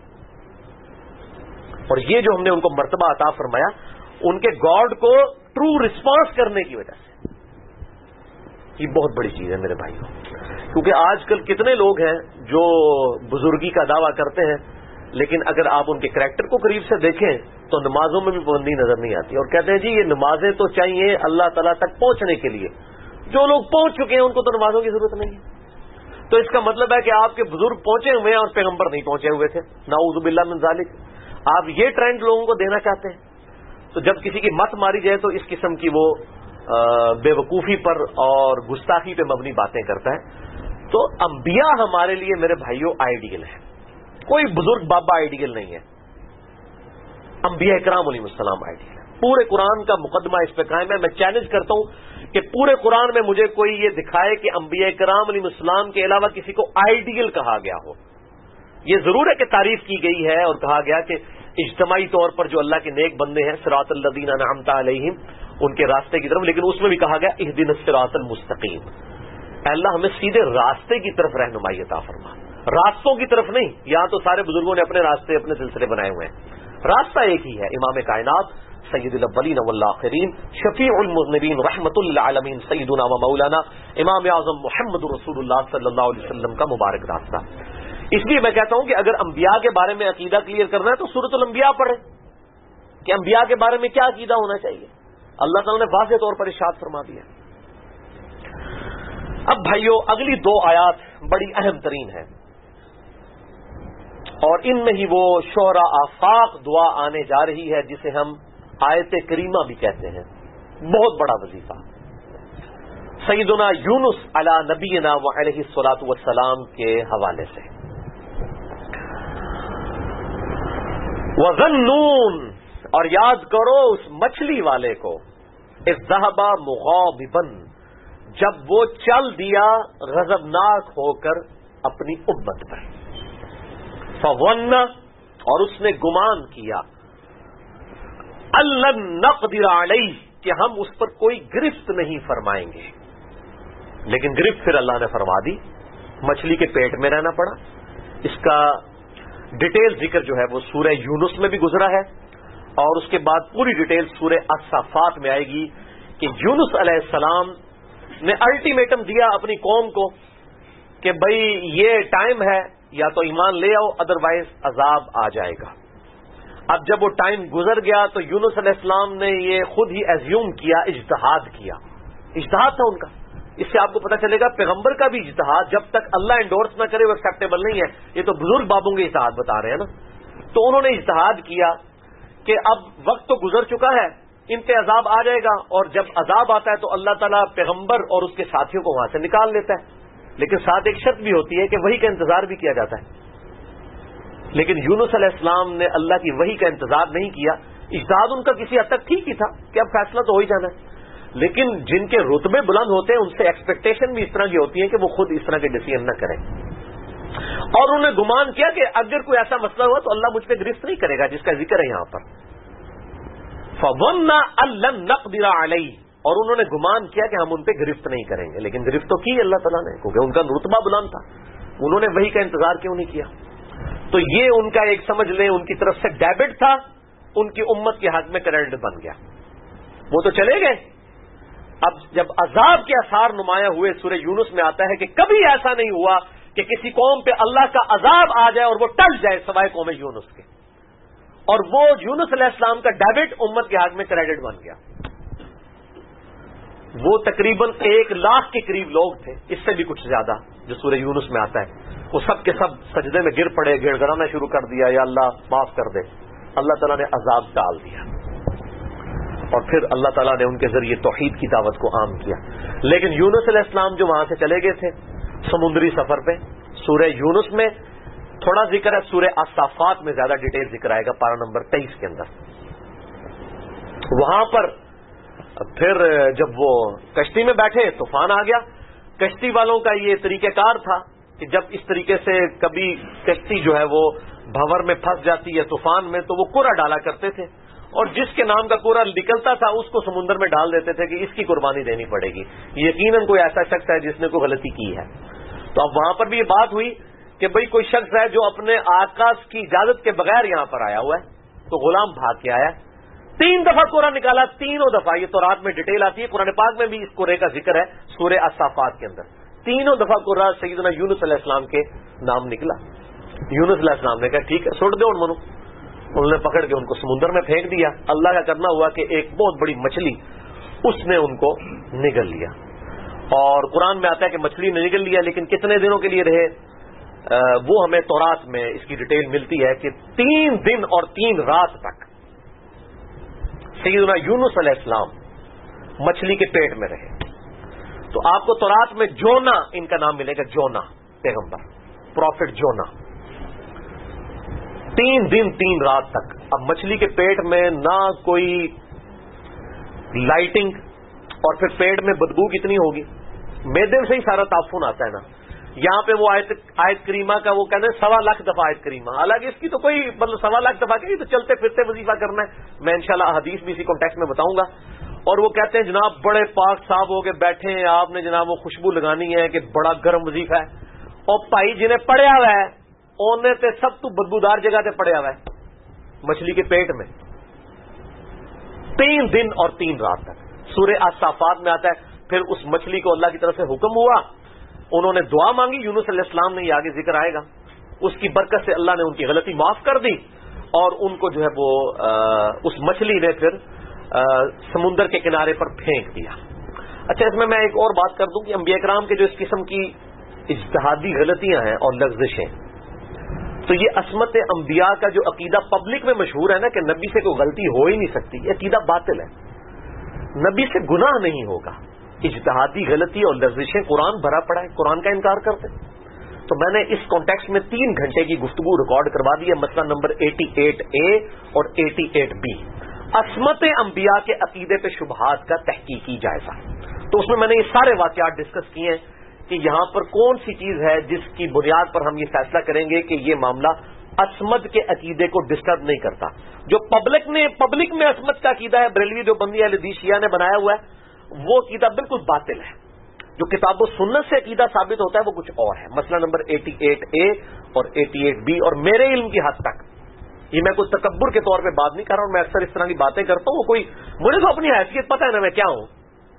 A: اور یہ جو ہم نے ان کو مرتبہ عطا فرمایا ان کے گاڈ کو ٹرو رسپانس کرنے کی وجہ سے. یہ بہت بڑی چیز ہے میرے بھائیوں، کیونکہ آج کل کتنے لوگ ہیں جو بزرگی کا دعویٰ کرتے ہیں، لیکن اگر آپ ان کے کریکٹر کو قریب سے دیکھیں تو نمازوں میں بھی پابندی نظر نہیں آتی، اور کہتے ہیں جی یہ نمازیں تو چاہیے اللہ تعالیٰ تک پہنچنے کے لیے، جو لوگ پہنچ چکے ہیں ان کو تو نمازوں کی ضرورت نہیں ہے. تو اس کا مطلب ہے کہ آپ کے بزرگ پہنچے ہوئے ہیں اور پیغمبر نہیں پہنچے ہوئے تھے. نعوذ باللہ من ذالک. آپ یہ ٹرینڈ لوگوں کو دینا چاہتے ہیں. تو جب کسی کی مت ماری جائے تو اس قسم کی وہ بے وقوفی پر اور گستاخی پہ مبنی باتیں کرتا ہے. تو انبیاء ہمارے لیے میرے بھائیوں آئیڈیل ہے، کوئی بزرگ بابا آئیڈیل نہیں ہے. انبیاء کرام علیہ السلام آئیڈیل ہے. پورے قرآن کا مقدمہ اس پہ قائم ہے. میں چیلنج کرتا ہوں کہ پورے قرآن میں مجھے کوئی یہ دکھائے کہ انبیاء کرام علیہ السلام کے علاوہ کسی کو آئیڈیل کہا گیا ہو. یہ ضرور ہے کہ تعریف کی گئی ہے اور کہا گیا کہ اجتماعی طور پر جو اللہ کے نیک بندے ہیں صراط الذین انعمت علیہم، ان کے راستے کی طرف، لیکن اس میں بھی کہا گیا اہدنا الصراط المستقیم، اے اللہ ہمیں سیدھے راستے کی طرف رہنمائی عطا فرما، راستوں کی طرف نہیں. یہاں تو سارے بزرگوں نے اپنے راستے اپنے سلسلے بنائے ہوئے ہیں، راستہ ایک ہی ہے. امام کائنات سید الاولین والآخرین شفیع المذنبین رحمت للعالمین سیدنا و مولانا امام اعظم محمد رسول اللہ صلی اللہ علیہ وسلم کا مبارک راستہ. اس لیے میں کہتا ہوں کہ اگر انبیاء کے بارے میں عقیدہ کلیئر کرنا ہے تو سورۃ الانبیاء پڑھیں کہ انبیاء کے بارے میں کیا عقیدہ ہونا چاہیے. اللہ تعالیٰ نے واضح طور پر ارشاد فرما دیا. اب بھائیو اگلی دو آیات بڑی اہم ترین ہیں، اور ان میں ہی وہ شعرا آفاق دعا آنے جا رہی ہے جسے ہم آیت کریمہ بھی کہتے ہیں. بہت بڑا وظیفہ سیدنا یونس علی نبینا و علیہ الصلاۃ والسلام کے حوالے سے. وَظَنُّونَ، اور یاد کرو اس مچھلی والے کو، اذ ذهب مغاضبا، جب وہ چل دیا غضبناک ہو کر اپنی امت پر. فظن، اور اس نے گمان کیا، ان نقدر علیہ، کہ ہم اس پر کوئی گرفت نہیں فرمائیں گے. لیکن گرفت پھر اللہ نے فرما دی، مچھلی کے پیٹ میں رہنا پڑا. اس کا ڈیٹیل ذکر جو ہے وہ سورہ یونس میں بھی گزرا ہے، اور اس کے بعد پوری ڈیٹیل سورہ الصافات میں آئے گی کہ یونس علیہ السلام نے الٹیمیٹم دیا اپنی قوم کو کہ بھئی یہ ٹائم ہے، یا تو ایمان لے آؤ ادروائز عذاب آ جائے گا. اب جب وہ ٹائم گزر گیا تو یونس علیہ السلام نے یہ خود ہی ایزیوم کیا، اجتہاد کیا. اجتہاد تھا ان کا. اس سے آپ کو پتا چلے گا پیغمبر کا بھی اجتہاد جب تک اللہ انڈورس نہ کرے وہ ایکسیپٹیبل نہیں ہے. یہ تو بزرگ بابوں کے اجتہاد بتا رہے ہیں نا. تو انہوں نے اجتہاد کیا کہ اب وقت تو گزر چکا ہے، ان پہ عذاب آ جائے گا، اور جب عذاب آتا ہے تو اللہ تعالیٰ پیغمبر اور اس کے ساتھیوں کو وہاں سے نکال لیتا ہے. لیکن ساتھ ایک شرط بھی ہوتی ہے کہ وحی کا انتظار بھی کیا جاتا ہے. لیکن یونس علیہ السلام نے اللہ کی وحی کا انتظار نہیں کیا. اجتہاد ان کا کسی حد تک ٹھیک ہی تھا کہ اب فیصلہ تو ہو ہی جانا ہے، لیکن جن کے رتبے بلند ہوتے ہیں ان سے ایکسپیکٹیشن بھی اس طرح کی ہوتی ہے کہ وہ خود اس طرح کے ڈیسیژن نہ کریں. اور انہوں نے گمان کیا کہ اگر کوئی ایسا مسئلہ ہوا تو اللہ مجھ پہ گرفت نہیں کرے گا، جس کا ذکر ہے یہاں پر. فَظَنَّ أَن لَّن نَّقْدِرَ عَلَيْهِ، اور انہوں نے گمان کیا کہ ہم ان پہ گرفت نہیں کریں گے. لیکن گرفت تو کی اللہ تعالیٰ نے، کیونکہ ان کا رتبہ بلند تھا. انہوں نے وحی کا انتظار کیوں نہیں کیا؟ تو یہ ان کا ایک سمجھ لیں ان کی طرف سے ڈیبٹ تھا، ان کی امت کے حق میں کریڈٹ بن گیا. وہ تو چلے گئے. اب جب عذاب کے آثار نمایاں ہوئے، سورہ یونس میں آتا ہے کہ کبھی ایسا نہیں ہوا کہ کسی قوم پہ اللہ کا عذاب آ جائے اور وہ ٹل جائے سوائے قوم یونس کے. اور وہ یونس علیہ السلام کا ڈیبٹ امت کے حق میں کریڈٹ بن گیا. وہ تقریباً 1,00,000 کے قریب لوگ تھے، اس سے بھی کچھ زیادہ، جو سورہ یونس میں آتا ہے. وہ سب کے سب سجدے میں گر پڑے، گڑ گڑانا شروع کر دیا، یا اللہ معاف کر دے. اللہ تعالیٰ نے عذاب ڈال دیا، اور پھر اللہ تعالیٰ نے ان کے ذریعے توحید کی دعوت کو عام کیا. لیکن یونس علیہ السلام جو وہاں سے چلے گئے تھے سمندری سفر پہ، سورہ یونس میں تھوڑا ذکر ہے، سورہ الصافات میں زیادہ ڈیٹیل ذکر آئے گا پارہ نمبر 23 کے اندر. وہاں پر پھر جب وہ کشتی میں بیٹھے طوفان آ گیا. کشتی والوں کا یہ طریقہ کار تھا کہ جب اس طریقے سے کبھی کشتی جو ہے وہ بھنور میں پھنس جاتی ہے طوفان میں، تو وہ کوڑا ڈالا کرتے تھے، اور جس کے نام کا کوڑا نکلتا تھا اس کو سمندر میں ڈال دیتے تھے کہ اس کی قربانی دینی پڑے گی، یقیناً کوئی ایسا شخص ہے جس نے کوئی غلطی کی ہے. تو اب وہاں پر بھی یہ بات ہوئی کہ بھئی کوئی شخص ہے جو اپنے آقا کی اجازت کے بغیر یہاں پر آیا ہوا ہے، تو غلام بھاگ کے آیا. 3 دفعہ کوڑا نکالا، تینوں دفعہ، یہ تو رات میں ڈیٹیل آتی ہے، قرآن پاک میں بھی اس کوڑے کا ذکر ہے سورہ الصافات کے اندر. تینوں دفعہ کوڑا سیدنا یونس علیہ السلام کے نام نکلا. یونس علیہ السلام نے کہا ٹھیک ہے سوٹ دو ان منو. انہوں نے پکڑ کے ان کو سمندر میں پھینک دیا. اللہ کا کرنا ہوا کہ ایک بہت بڑی مچھلی اس نے ان کو نگل لیا. اور قرآن میں آتا ہے کہ مچھلی نے نگل لیا، لیکن کتنے دنوں کے لیے رہے وہ ہمیں تورات میں اس کی ڈیٹیل ملتی ہے کہ 3 دن اور 3 رات تک سیدنا یونس علیہ السلام مچھلی کے پیٹ میں رہے. تو آپ کو تورات میں جونا ان کا نام ملے گا، جونا پیغمبر، پروفٹ جونا. 3 دن 3 رات تک. اب مچھلی کے پیٹ میں نہ کوئی لائٹنگ، اور پھر پیٹ میں بدبو کتنی ہوگی، میدے سے ہی سارا تعفن آتا ہے نا. یہاں پہ وہ آیت کریمہ کا وہ کہتے ہیں 1.25 لاکھ دفعہ آیت کریمہ، حالانکہ اس کی تو کوئی مطلب 1.25 لاکھ دفعہ کی تو چلتے پھرتے وظیفہ کرنا ہے. میں انشاءاللہ حدیث بھی اسی کانٹیکسٹ میں بتاؤں گا. اور وہ کہتے ہیں جناب بڑے پاک صاحب ہو کے بیٹھے ہیں آپ نے جناب وہ خوشبو لگانی ہے کہ بڑا گرم وظیفہ ہے. اور بھائی جنہیں پڑیا ہوا ہے اونے تے سب تو بدبودار جگہ تے پڑیا ہوا ہے مچھلی کے پیٹ میں 3 دن اور 3 رات تک. سورہ الصافات میں آتا ہے پھر اس مچھلی کو اللہ کی طرف سے حکم ہوا، انہوں نے دعا مانگی. یونس علیہ السلام نے، یہ آگے ذکر آئے گا، اس کی برکت سے اللہ نے ان کی غلطی معاف کر دی اور ان کو جو ہے وہ اس مچھلی نے پھر سمندر کے کنارے پر پھینک دیا. اچھا اس میں ایک اور بات کر دوں کہ انبیاء کرام کے جو اس قسم کی اجتہادی غلطیاں ہیں اور لغزشیں، تو یہ عصمت انبیاء کا جو عقیدہ پبلک میں مشہور ہے نا کہ نبی سے کوئی غلطی ہو ہی نہیں سکتی، یہ عقیدہ باطل ہے. نبی سے گناہ نہیں ہوگا. اجتہادی غلطی اور لغزشیں قرآن بھرا پڑا ہے، قرآن کا انکار کرتے. تو میں نے اس کانٹیکسٹ میں 3 گھنٹے کی گفتگو ریکارڈ کروا دی ہے، مسئلہ نمبر 88A اور 88B، عصمت انبیاء کے عقیدے پہ شبہات کا تحقیقی جائزہ. تو اس میں نے یہ سارے واقعات ڈسکس کیے ہیں کہ یہاں پر کون سی چیز ہے جس کی بنیاد پر ہم یہ فیصلہ کریں گے کہ یہ معاملہ عصمت کے عقیدے کو ڈسٹرب نہیں کرتا. جو پبلک میں عصمت کا عقیدہ ہے، بریلوی جو بندی اہل حدیث شیعہ نے بنایا ہوا ہے، وہ عقیدہ بالکل باطل ہے. جو کتاب و سنت سے عقیدہ ثابت ہوتا ہے وہ کچھ اور ہے. مسئلہ نمبر 88A اور 88B. اور میرے علم کی حد تک یہ میں کوئی تکبر کے طور پہ بات نہیں کر رہا ہوں، میں اکثر اس طرح کی باتیں کرتا ہوں، مجھے تو اپنی حیثیت پتہ ہے نا میں کیا ہوں.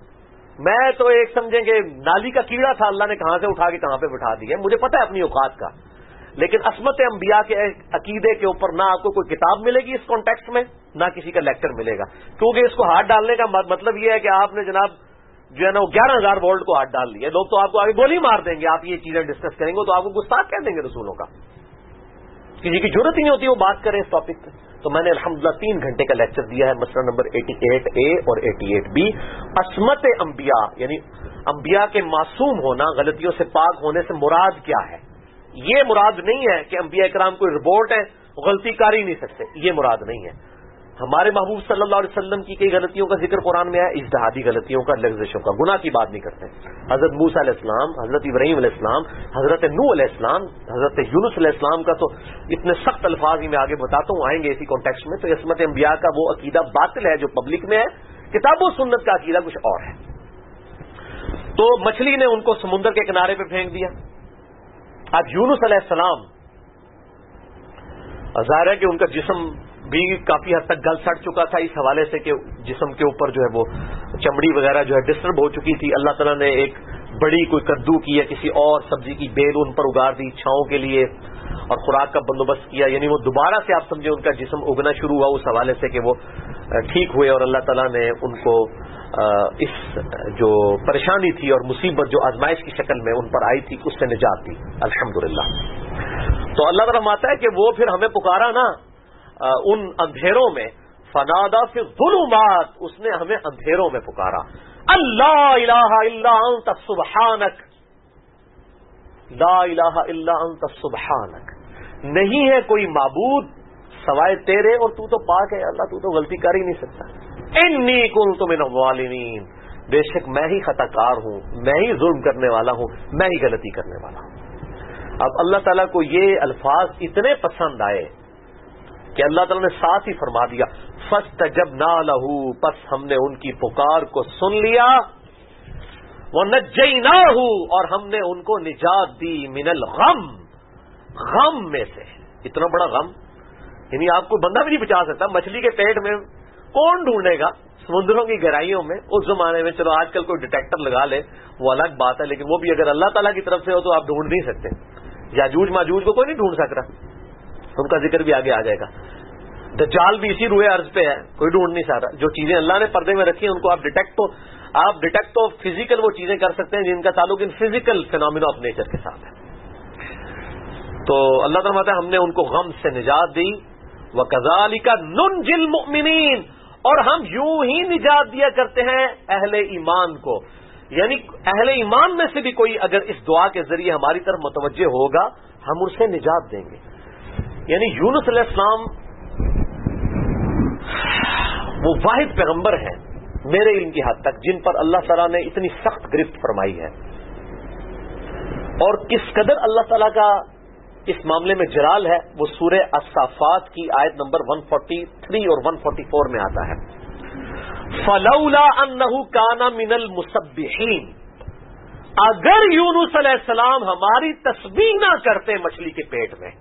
A: میں تو ایک سمجھیں کہ نالی کا کیڑا تھا، اللہ نے کہاں سے اٹھا کے کہاں پہ بٹھا دیا، مجھے پتہ ہے اپنی اوقات کا. لیکن عصمت انبیاء کے عقیدے کے اوپر نہ آپ کو کوئی کتاب ملے گی اس کانٹیکسٹ میں، نہ کسی کا لیکچر ملے گا، کیونکہ اس کو ہاتھ ڈالنے کا مطلب یہ ہے کہ آپ نے جناب جو ہے نا وہ 11,000 وولٹ کو ہاتھ ڈال دیا. لوگ تو آپ کو آگے گولی مار دیں گے، آپ یہ چیزیں ڈسکس کریں گے تو آپ کو گستاخ کہہ دیں گے رسولوں کا. کسی کی ضرورت ہی نہیں ہوتی وہ بات کریں اس ٹاپک پہ. تو میں نے الحمدللہ 3 گھنٹے کا لیکچر دیا ہے، مسئلہ نمبر 88A اور 88B، عصمت انبیاء یعنی انبیاء کے معصوم ہونا، غلطیوں سے پاک ہونے سے مراد کیا ہے. یہ مراد نہیں ہے کہ انبیاء کرام کوئی روبوٹ ہے، غلطی کر ہی نہیں سکتے، یہ مراد نہیں ہے. ہمارے محبوب صلی اللہ علیہ وسلم کی کئی غلطیوں کا ذکر قرآن میں ہے، اجتہادی غلطیوں کا، لغزشوں کا. گناہ کی بات نہیں کرتے. حضرت موسیٰ علیہ السلام، حضرت ابراہیم علیہ السلام، حضرت نوح علیہ السلام، حضرت یونس علیہ السلام کا تو اتنے سخت الفاظ ہی میں آگے بتاتا ہوں، آئیں گے اسی کانٹیکسٹ میں. تو عصمت انبیاء کا وہ عقیدہ باطل ہے جو پبلک میں ہے، کتاب و سنت کا عقیدہ کچھ اور ہے. تو مچھلی نے ان کو سمندر کے کنارے پہ پھینک دیا. اب یونس علیہ السلام ظاہر ہے کہ ان کا جسم بھی کافی حد تک گل سڑ چکا تھا اس حوالے سے کہ جسم کے اوپر جو ہے وہ چمڑی وغیرہ جو ہے ڈسٹرب ہو چکی تھی. اللہ تعالیٰ نے ایک بڑی کوئی کدو کی یا کسی اور سبزی کی بیل ان پر اگار دی چھاؤں کے لیے اور خوراک کا بندوبست کیا، یعنی وہ دوبارہ سے آپ سمجھے ان کا جسم اگنا شروع ہوا اس حوالے سے کہ وہ ٹھیک ہوئے اور اللہ تعالیٰ نے ان کو اس جو پریشانی تھی اور مصیبت جو آزمائش کی شکل میں ان پر آئی تھی اس سے نجات دی الحمدللہ. تو اللہ تعالیٰ فرماتا ہے کہ وہ پھر ہمیں پکارا نا ان اندھیروں میں، فنادا فی الظلمات، اس نے ہمیں اندھیروں میں پکارا. اللہ الہ الا انت سبحانک، لا الہ الا انت سبحانک، نہیں ہے کوئی معبود سوائے تیرے اور تو پاک ہے اللہ، تو غلطی کر ہی نہیں سکتا۔ انی کنت من الظالمین، بے شک میں ہی خطا کار ہوں، میں ہی ظلم کرنے والا ہوں، میں ہی غلطی کرنے والا ہوں۔ اب اللہ تعالیٰ کو یہ الفاظ اتنے پسند آئے کہ اللہ تعالیٰ نے ساتھ ہی فرما دیا فاستجبنا لہ، پس ہم نے ان کی پکار کو سن لیا، ونجیناہ، اور ہم نے ان کو نجات دی، من الغم، غم میں سے۔ اتنا بڑا غم یعنی آپ کو بندہ بھی نہیں بچا سکتا، مچھلی کے پیٹ میں کون ڈھونڈے گا سمندروں کی گہرائیوں میں؟ اس زمانے میں چلو آج کل کوئی ڈیٹیکٹر لگا لے وہ الگ بات ہے، لیکن وہ بھی اگر اللہ تعالیٰ کی طرف سے ہو تو آپ ڈھونڈ نہیں سکتے۔ یاجوج ماجوج کو کوئی نہیں ڈھونڈ سک رہا، ان کا ذکر بھی آگے آ جائے گا۔ دجال بھی اسی روئے عرض پہ ہے، کوئی ڈھونڈ نہیں سکتا۔ جو چیزیں اللہ نے پردے میں رکھی ہیں ان کو آپ ڈیٹیکٹ تو فزیکل وہ چیزیں کر سکتے ہیں جن کا تعلق ان فزیکل فینومینا آف نیچر کے ساتھ ہے۔ تو اللہ تعالیٰ کہتا ہے ہم نے ان کو غم سے نجات دی، وَكَذَلِكَ نُنْجِي الْمُؤْمِنِينَ، اور ہم یوں ہی نجات دیا کرتے ہیں اہل ایمان کو۔ یعنی اہل ایمان میں سے بھی کوئی اگر اس دعا کے ذریعے ہماری طرف متوجہ ہوگا ہم اسے نجات دیں گے۔ یعنی یونس علیہ السلام وہ واحد پیغمبر ہیں میرے علم کی حد تک جن پر اللہ تعالیٰ نے اتنی سخت گرفت فرمائی ہے، اور کس قدر اللہ تعالیٰ کا اس معاملے میں جلال ہے وہ سورہ الصافات کی آیت نمبر 143 اور 144 میں آتا ہے۔ فلولا انہ کان من المسبحین، اگر یونس علیہ السلام ہماری تسبیح نہ کرتے مچھلی کے پیٹ میں،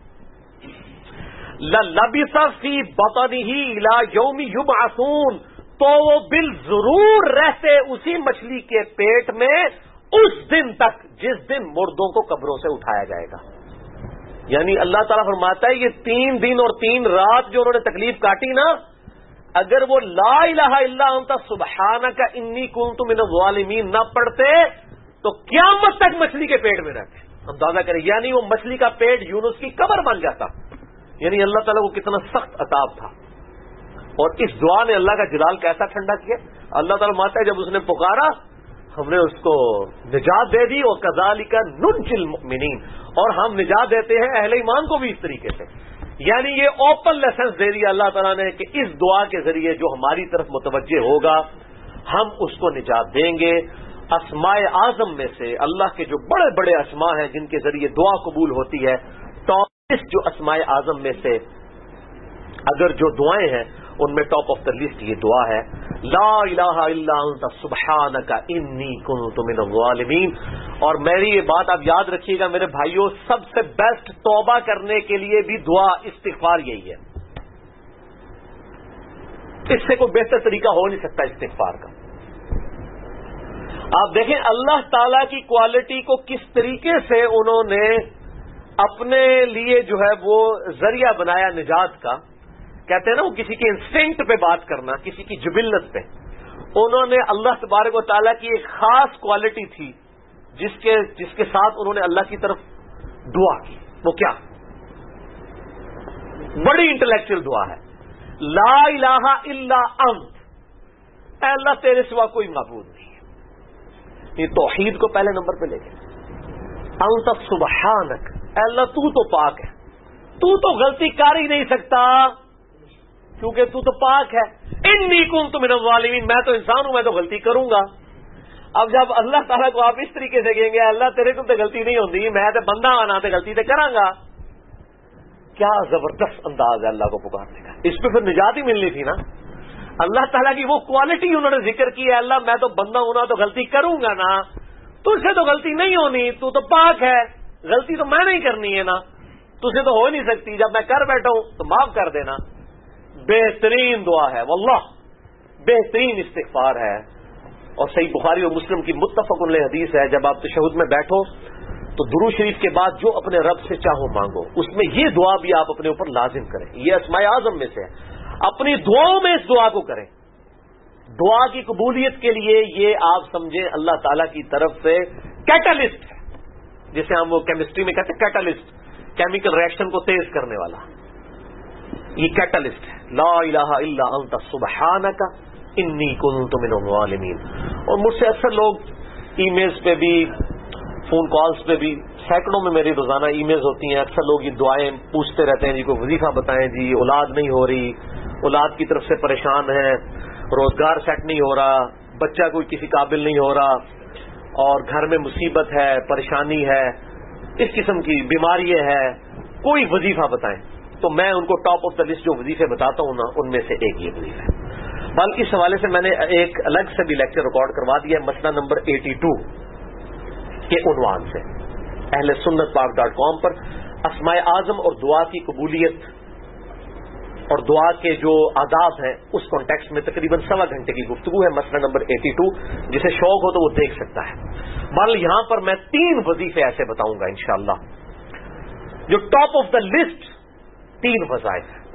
A: للبث فی بطنہ الی یوم یبعثون، تو وہ بالضرور رہتے اسی مچھلی کے پیٹ میں اس دن تک جس دن مردوں کو قبروں سے اٹھایا جائے گا۔ یعنی اللہ تعالیٰ فرماتا ہے یہ 3 دن اور 3 رات جو انہوں نے تکلیف کاٹی نا، اگر وہ لا الہ الا انت سبحانک انی کنت من الظالمین نہ پڑھتے تو قیامت تک مچھلی کے پیٹ میں رہتے۔ اندازہ کریں، یعنی وہ مچھلی کا پیٹ یونس کی قبر بن جاتا۔ یعنی اللہ تعالیٰ کو کتنا سخت عذاب تھا، اور اس دعا نے اللہ کا جلال کیسا ٹھنڈا کیا۔ اللہ تعالیٰ مانتا ہے جب اس نے پکارا ہم نے اس کو نجات دے دی، اور کذالک ننجی المؤمنین، اور ہم نجات دیتے ہیں اہل ایمان کو بھی اس طریقے سے۔ یعنی یہ اوپن لیسنس دے دیا اللہ تعالیٰ نے کہ اس دعا کے ذریعے جو ہماری طرف متوجہ ہوگا ہم اس کو نجات دیں گے۔ اسماء اعظم میں سے اللہ کے جو بڑے بڑے اسماء ہیں جن کے ذریعے دعا قبول ہوتی ہے، ٹاپ جو اسماء اعظم میں سے اگر جو دعائیں ہیں ان میں ٹاپ آف دا لسٹ یہ دعا ہے، لا الہ الا انت سبحانک انی کنت من الظالمین۔ اور میری یہ بات آپ یاد رکھیے گا میرے بھائیوں، سب سے بیسٹ توبہ کرنے کے لیے بھی دعا استغفار یہی ہے۔ اس سے کوئی بہتر طریقہ ہو نہیں سکتا استغفار کا۔ آپ دیکھیں اللہ تعالی کی کوالٹی کو کس طریقے سے انہوں نے اپنے لیے جو ہے وہ ذریعہ بنایا نجات کا۔ کہتے ہیں نا وہ کسی کے انسٹنکٹ پہ بات کرنا، کسی کی جبلت پہ۔ انہوں نے اللہ تبارک و تعالیٰ کی ایک خاص کوالٹی تھی جس کے ساتھ انہوں نے اللہ کی طرف دعا کی۔ وہ کیا؟ بڑی انٹلیکچوئل دعا ہے، لا الہ الا انت، اے اللہ تیرے سوا کوئی معبود نہیں ہے۔ یہ توحید کو پہلے نمبر پہ لے گئے۔ انت سبحانک، اے اللہ تو پاک ہے، تو غلطی کر ہی نہیں سکتا کیونکہ تو پاک ہے۔ انی کنت من الظالمین، میں تو انسان ہوں، میں تو غلطی کروں گا۔ اب جب اللہ تعالیٰ کو آپ اس طریقے سے کہیں گے اللہ تیرے کو تو غلطی نہیں ہوتی، میں تو بندہ آنا تو غلطی تو کراں گا، کیا زبردست انداز ہے اللہ کو پکارنے کا۔ اس پہ پھر نجات ہی ملنی تھی نا۔ اللہ تعالیٰ کی وہ کوالٹی انہوں نے ذکر کی ہے، اللہ میں تو بندہ ہوں نا تو غلطی کروں گا نا، تجھ سے تو غلطی نہیں ہونی، تو پاک ہے، غلطی تو میں نہیں کرنی ہے نا، تجھ سے تو ہو نہیں سکتی، جب میں کر بیٹھا ہوں تو معاف کر دینا۔ بہترین دعا ہے واللہ، بہترین استغفار ہے۔ اور صحیح بخاری اور مسلم کی متفق علیہ حدیث ہے، جب آپ تشہد میں بیٹھو تو درود شریف کے بعد جو اپنے رب سے چاہو مانگو، اس میں یہ دعا بھی آپ اپنے اوپر لازم کریں۔ یہ اسماء اعظم میں سے ہے، اپنی دعاؤں میں اس دعا کو کریں۔ دعا کی قبولیت کے لیے یہ آپ سمجھیں اللہ تعالیٰ کی طرف سے کیٹالسٹ ہے، جسے ہم وہ کیمسٹری میں کہتے ہیں کیٹالسٹ، کیمیکل ریئیکشن کو تیز کرنے والا، یہ کیٹالسٹ ہے۔ لا الہ الا انت سبحانک انی کنت من الظالمین۔ اور مجھ سے اکثر لوگ ای میلز پہ بھی، فون کالز پہ بھی سینکڑوں میں میری روزانہ ای میلز ہوتی ہیں. اکثر لوگ یہ دعائیں پوچھتے رہتے ہیں, جی کوئی وظیفہ بتائیں, جی اولاد نہیں ہو رہی, اولاد کی طرف سے پریشان ہے, روزگار سیٹ نہیں ہو رہا, بچہ کوئی کسی قابل نہیں ہو رہا, اور گھر میں مصیبت ہے, پریشانی ہے, اس قسم کی بیماری ہے, کوئی وظیفہ بتائیں. تو میں ان کو ٹاپ آف دا لسٹ جو وظیفے بتاتا ہوں نا, ان میں سے ایک یہ وظیفہ ہے. بلکہ اس حوالے سے میں نے ایک الگ سے بھی لیکچر ریکارڈ کروا دیا ہے, مسئلہ نمبر 82 کے عنوان سے, اہل سنت پاک.com پر. اسماء اعظم اور دعا کی قبولیت اور دعا کے جو آداب ہیں اس کانٹیکسٹ میں تقریباً 1.25 گھنٹے کی گفتگو ہے. مسئلہ نمبر 82, جسے شوق ہو تو وہ دیکھ سکتا ہے. بل یہاں پر میں 3 وظیفے ایسے بتاؤں گا انشاءاللہ جو ٹاپ آف دا لسٹ 3 وظائف ہیں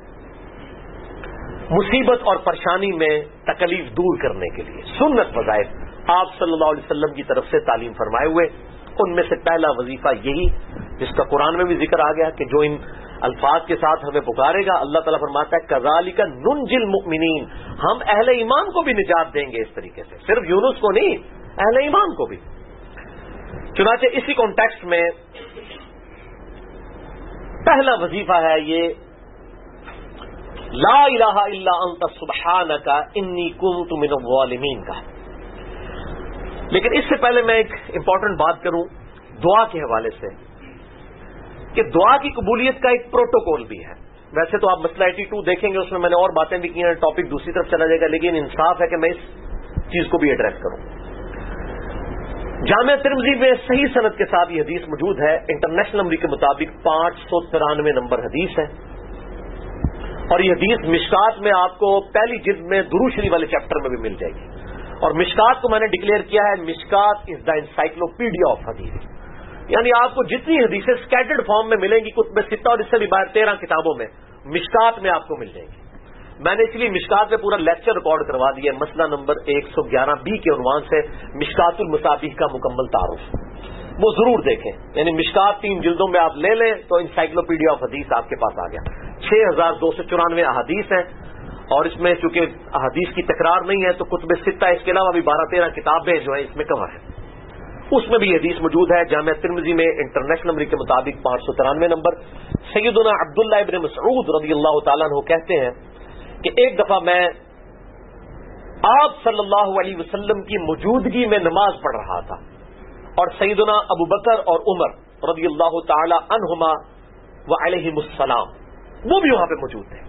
A: مصیبت اور پریشانی میں تکلیف دور کرنے کے لیے, سنت وظائف آپ صلی اللہ علیہ وسلم کی طرف سے تعلیم فرمائے ہوئے. ان میں سے پہلا وظیفہ یہی جس کا قرآن میں بھی ذکر آ گیا کہ جو ان الفاظ کے ساتھ ہمیں پکارے گا, اللہ تعالیٰ فرماتا ہے کذالک ننجی المؤمنین, ہم اہل ایمان کو بھی نجات دیں گے اس طریقے سے, صرف یونس کو نہیں, اہل ایمان کو بھی. چنانچہ اسی کانٹیکسٹ میں پہلا وظیفہ ہے یہ لا الہ الا انت سبحانک انی کنت من الظالمین کا. لیکن اس سے پہلے میں ایک امپورٹنٹ بات کروں دعا کے حوالے سے کہ دعا کی قبولیت کا ایک پروٹوکول بھی ہے. ویسے تو آپ مسئلہ 82 دیکھیں گے, اس میں نے اور باتیں بھی کی ہیں, ٹاپک دوسری طرف چلا جائے گا, لیکن انصاف ہے کہ میں اس چیز کو بھی ایڈریس کروں. جامع ترمذی میں صحیح سند کے ساتھ یہ حدیث موجود ہے, انٹرنیشنل نمبر کے مطابق 593 نمبر حدیث ہے, اور یہ حدیث مشکات میں آپ کو پہلی جلد میں درود شریف والے چیپٹر میں بھی مل جائے گی. اور مشکات کو میں نے ڈکلیئر کیا ہے مشکات از دا انسائکلوپیڈیا آف حدیث, یعنی آپ کو جتنی حدیثیں اسکیٹرڈ فارم میں ملیں گی کتب ستہ اور اس سے بھی باہر 13 کتابوں میں مشکات میں آپ کو مل جائیں گی. میں نے اس لیے مشکات میں پورا لیکچر ریکارڈ کروا دیا ہے, مسئلہ نمبر 111B کے عنوان سے مشکات المصابیح کا مکمل تعارف, وہ ضرور دیکھیں. یعنی مشکات 3 جلدوں میں آپ لے لیں تو انسائکلوپیڈیا آف حدیث آپ کے پاس آ گیا. 6294 احادیث ہیں, اور اس میں چونکہ احادیث کی تکرار نہیں ہے تو کتب ستہ اس کے علاوہ بھی 12-13 کتابیں جو ہیں اس میں کور ہیں, اس میں بھی حدیث موجود ہے. جامع ترمذی میں انٹرنیشنل نمبر کے مطابق 593 نمبر. سیدنا عبداللہ ابن مسعود رضی اللہ تعالیٰ عنہ کہتے ہیں کہ ایک دفعہ میں آپ صلی اللہ علیہ وسلم کی موجودگی میں نماز پڑھ رہا تھا, اور سیدنا ابو بکر اور عمر رضی اللہ تعالی عنہما وعلیہم السلام وہ بھی وہاں پہ موجود تھے.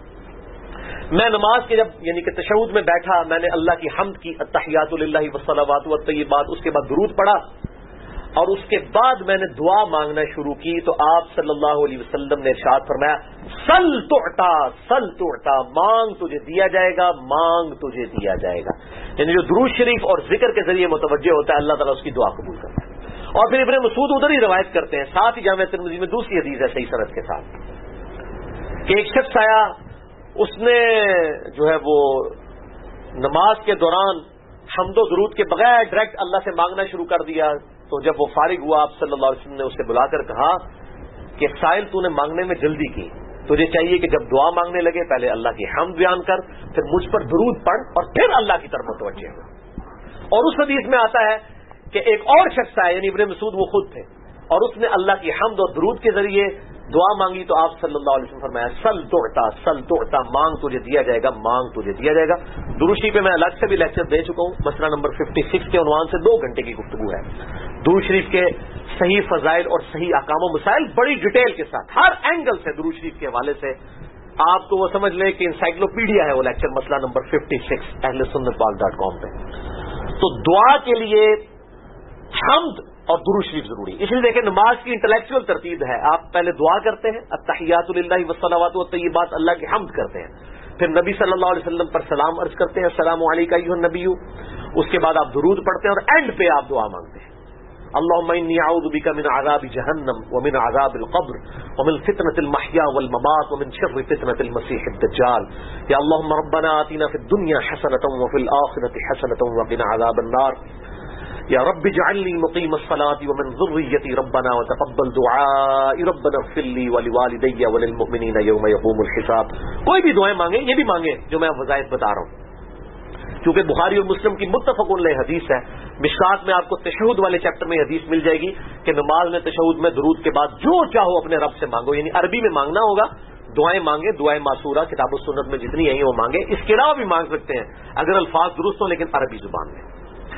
A: میں نماز کے جب یعنی کہ تشہد میں بیٹھا, میں نے اللہ کی حمد کی, التحیات للہ والصلوات والطیبات, اس کے بعد درود پڑھا, اور اس کے بعد میں نے دعا مانگنا شروع کی تو آپ صلی اللہ علیہ وسلم نے ارشاد فرمایا سل تعطا, سل تعطا, مانگ تجھے دیا جائے گا, مانگ تجھے دیا جائے گا. یعنی جو درود شریف اور ذکر کے ذریعے متوجہ ہوتا ہے اللہ تعالیٰ اس کی دعا قبول کرتا ہے. اور پھر ابن مسعود ادھر ہی روایت کرتے ہیں, ساتھ ہی جامع ترمذی میں دوسری حدیث ہے صحیح سند کے ساتھ کہ ایک شخص آیا, اس نے جو ہے وہ نماز کے دوران حمد و درود کے بغیر ڈائریکٹ اللہ سے مانگنا شروع کر دیا. تو جب وہ فارغ ہوا آپ صلی اللہ علیہ وسلم نے اسے بلا کر کہا کہ سائل تو نے مانگنے میں جلدی کی, تجھے چاہیے کہ جب دعا مانگنے لگے پہلے اللہ کی حمد بیان کر, پھر مجھ پر درود پڑھ, اور پھر اللہ کی طرف متوجہ ہو. اور اس حدیث میں آتا ہے کہ ایک اور شخص آیا, یعنی ابن مسعود وہ خود تھے, اور اس نے اللہ کی حمد اور درود کے ذریعے دعا مانگی تو آپ صلی اللہ علیہ وسلم فرمایا سل تعطا, سل تعطا, مانگ تجھے دیا جائے گا, مانگ تجھے دیا جائے گا. درود شریف پہ میں الگ سے بھی لیکچر دے چکا ہوں, مسئلہ نمبر 56 کے عنوان سے 2 گھنٹے کی گفتگو ہے. درود شریف کے صحیح فضائل اور صحیح احکام و مسائل بڑی ڈیٹیل کے ساتھ ہر اینگل سے درود شریف کے حوالے سے آپ کو وہ سمجھ لیں کہ انسائکلوپیڈیا ہے وہ لیکچر, مسئلہ نمبر 56 اہل سنت پاک.com پہ. تو دعا کے لیے حمد اور درود شریف ضروری. اس لیے دیکھیں نماز کی انٹلیکچوئل ترتیب ہے, آپ پہلے دعا کرتے ہیں التحیات للہ والصلوات والطیبات, اللہ کی حمد کرتے ہیں, پھر نبی صلی اللہ علیہ وسلم پر سلام عرض کرتے ہیں السلام علیکم ایھا النبی, اس کے بعد آپ درود پڑھتے ہیں, اور اینڈ پہ آپ دعا مانگتے ہیں اللهم انی اعوذ بک من عذاب جہنم ومن عذاب القبر ومن فتنة المحیا والممات ومن شر فتنة المسیح الدجال. یا اللهم ربنا آتنا فی الدنیا حسنة وفی الآخرة حسنة وقنا عذاب النار. یا رب اجعلنی مقیم الصلاة ومن ذریتی ربنا وتقبل دعائی ربنا اغفر لی ولوالدی وللمؤمنین یوم یقوم الحساب. کوئی بھی دعائیں مانگیں, یہ بھی مانگیں جو میں وظائف بتا رہا ہوں, کیونکہ بخاری اور مسلم کی متفق علیہ حدیث ہے مشکات میں آپ کو تشہد والے چیپٹر میں حدیث مل جائے گی کہ نماز میں تشہد میں درود کے بعد جو چاہو اپنے رب سے مانگو، یعنی عربی میں مانگنا ہوگا، دعائیں مانگے، دعائیں معصورہ کتاب و سنت میں جتنی ہیں وہ مانگے، اس کے علاوہ بھی مانگ سکتے ہیں اگر الفاظ درست ہوں لیکن عربی زبان میں۔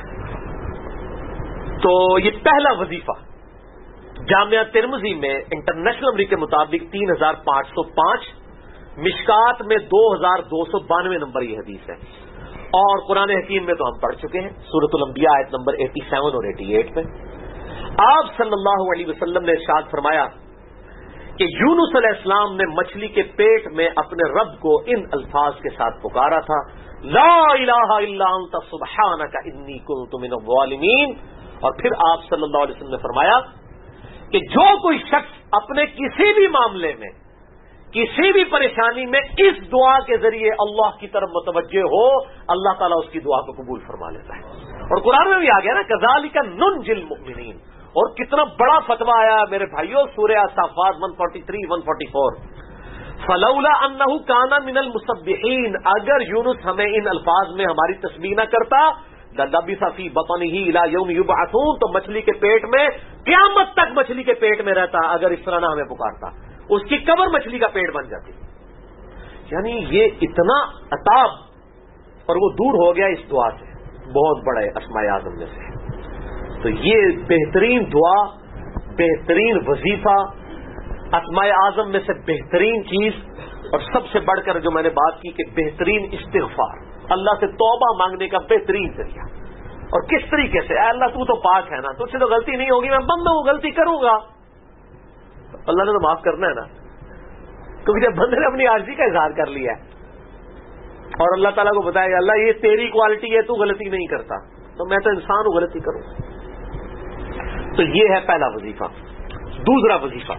A: تو یہ پہلا وظیفہ جامعہ ترمذی میں انٹرنیشنل نمبر کے مطابق 3505، مشکات میں 2292 نمبر یہ حدیث ہے، اور قرآن حکیم میں تو ہم پڑھ چکے ہیں سورۃ الانبیاء آیت نمبر 87 اور 88 میں۔ آپ صلی اللہ علیہ وسلم نے ارشاد فرمایا کہ یونس علیہ السلام نے مچھلی کے پیٹ میں اپنے رب کو ان الفاظ کے ساتھ پکارا تھا، لا الہ الا انت سبحانک انی کنت من الظالمین، اور پھر آپ صلی اللہ علیہ وسلم نے فرمایا کہ جو کوئی شخص اپنے کسی بھی معاملے میں، کسی بھی پریشانی میں اس دعا کے ذریعے اللہ کی طرف متوجہ ہو، اللہ تعالیٰ اس کی دعا کو قبول فرما لیتا ہے۔ اور قرآن میں بھی آ گیا نا کذالک ننجی المؤمنین، اور کتنا بڑا فتویٰ آیا میرے بھائیوں سورہ الصافات 143 144، فلولا انہ کان من المسبحین، اگر یونس ہمیں ان الفاظ میں ہماری تسبیح نہ کرتا، للبث فی بطنہ الی یوم یبعثون، تو مچھلی کے پیٹ میں قیامت تک مچھلی کے پیٹ میں رہتا اگر اس طرح نہ ہمیں پکارتا، اس کی قبر مچھلی کا پیٹ بن جاتی۔ یعنی یہ اتنا عطاب، اور وہ دور ہو گیا اس دعا سے، بہت بڑے اسماء اعظم میں سے۔ تو یہ بہترین دعا، بہترین وظیفہ، اسماء اعظم میں سے بہترین چیز، اور سب سے بڑھ کر جو میں نے بات کی کہ بہترین استغفار، اللہ سے توبہ مانگنے کا بہترین ذریعہ۔ اور کس طریقے سے؟ اے اللہ تو پاک ہے نا، تجھ سے تو غلطی نہیں ہوگی، میں بندہ ہوں، غلطی کروں گا، اللہ نے تو معاف کرنا ہے نا، کیونکہ جب بندے نے اپنی عاجزی کا اظہار کر لیا ہے اور اللہ تعالیٰ کو بتایا کہ اللہ یہ تیری کوالٹی ہے، تو غلطی نہیں کرتا، تو میں تو انسان ہوں، غلطی کروں۔ تو یہ ہے پہلا وظیفہ۔ دوسرا وظیفہ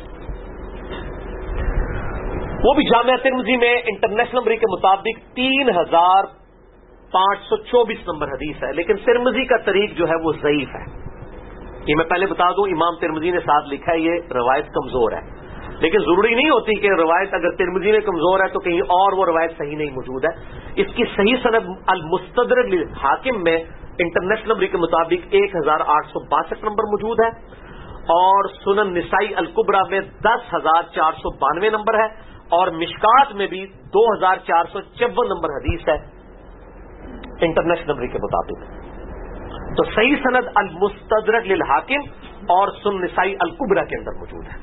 A: وہ بھی جامعہ ترمذی میں انٹرنیشنل نمبر کے مطابق 3524 نمبر حدیث ہے، لیکن ترمذی کا طریق جو ہے وہ ضعیف ہے۔ یہ میں پہلے بتا دوں، امام ترمذی نے ساتھ لکھا ہے یہ روایت کمزور ہے، لیکن ضروری نہیں ہوتی کہ روایت اگر ترمذی میں کمزور ہے تو کہیں اور وہ روایت صحیح نہیں موجود ہے۔ اس کی صحیح سند المستدرک للحاکم میں انٹرنیشنل نمبر کے مطابق 1862 نمبر موجود ہے، اور سنن نسائی الکبریٰ میں 10492 نمبر ہے، اور مشکات میں بھی 2454 نمبر حدیث ہے انٹرنیشنل نمبر کے مطابق۔ تو صحیح سند المستدرک للحاکم اور سنن نسائی الکبریٰ کے اندر موجود ہے،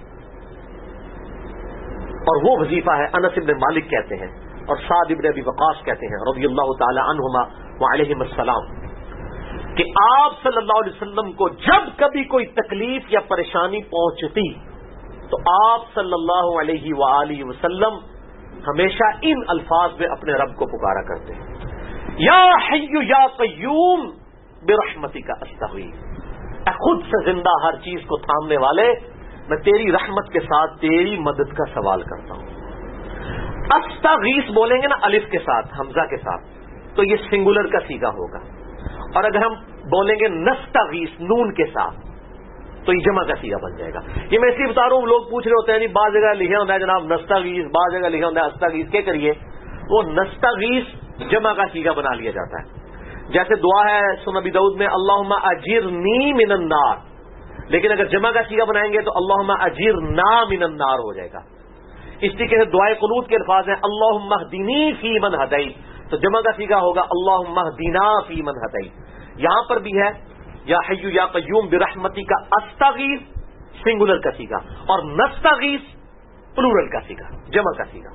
A: اور وہ وظیفہ ہے انس بن مالک کہتے ہیں اور سعد بن ابی وقاص کہتے ہیں رضی اللہ تعالی عنہما وعلیہم السلام کہ آپ صلی اللہ علیہ وسلم کو جب کبھی کوئی تکلیف یا پریشانی پہنچتی تو آپ صلی اللہ علیہ وآلہ وسلم ہمیشہ ان الفاظ میں اپنے رب کو پکارا کرتے ہیں، یا حی یا قیوم برحمتک استغیث، اے خود سے زندہ ہر چیز کو تھامنے والے، میں تیری رحمت کے ساتھ تیری مدد کا سوال کرتا ہوں۔ استغیث بولیں گے نا الف کے ساتھ، حمزہ کے ساتھ، تو یہ سنگولر کا صیغہ ہوگا، اور اگر ہم بولیں گے نستغیث نون کے ساتھ تو یہ جمع کا صیغہ بن جائے گا۔ یہ میں اس لیے بتا رہا ہوں، لوگ پوچھ رہے ہوتے ہیں بعض جگہ لکھا ہوتا ہے جناب نستغیث، بعض جگہ لکھا ہوتا ہے استغیث، کیا کریے؟ وہ نستغیث جمع کا صیغہ بنا لیا جاتا ہے، جیسے دعا ہے سنن ابی داؤد میں اللہم اجرنی من النار، لیکن اگر جمع کا صیغہ بنائیں گے تو اللہم اجرنا من النار ہو جائے گا۔ اس طریقے سے دعائے قنوت کے الفاظ ہیں اللہم اہدنی فی من ہدیت، تو جمع کا صیغہ ہوگا اللہم اہدنا فی من ہدیت۔ یہاں پر بھی ہے یا حی یا قیوم برحمتک استغیث سنگولر کا صیغہ، اور نستغیث پلورل کا صیغہ، جمع کا صیغہ۔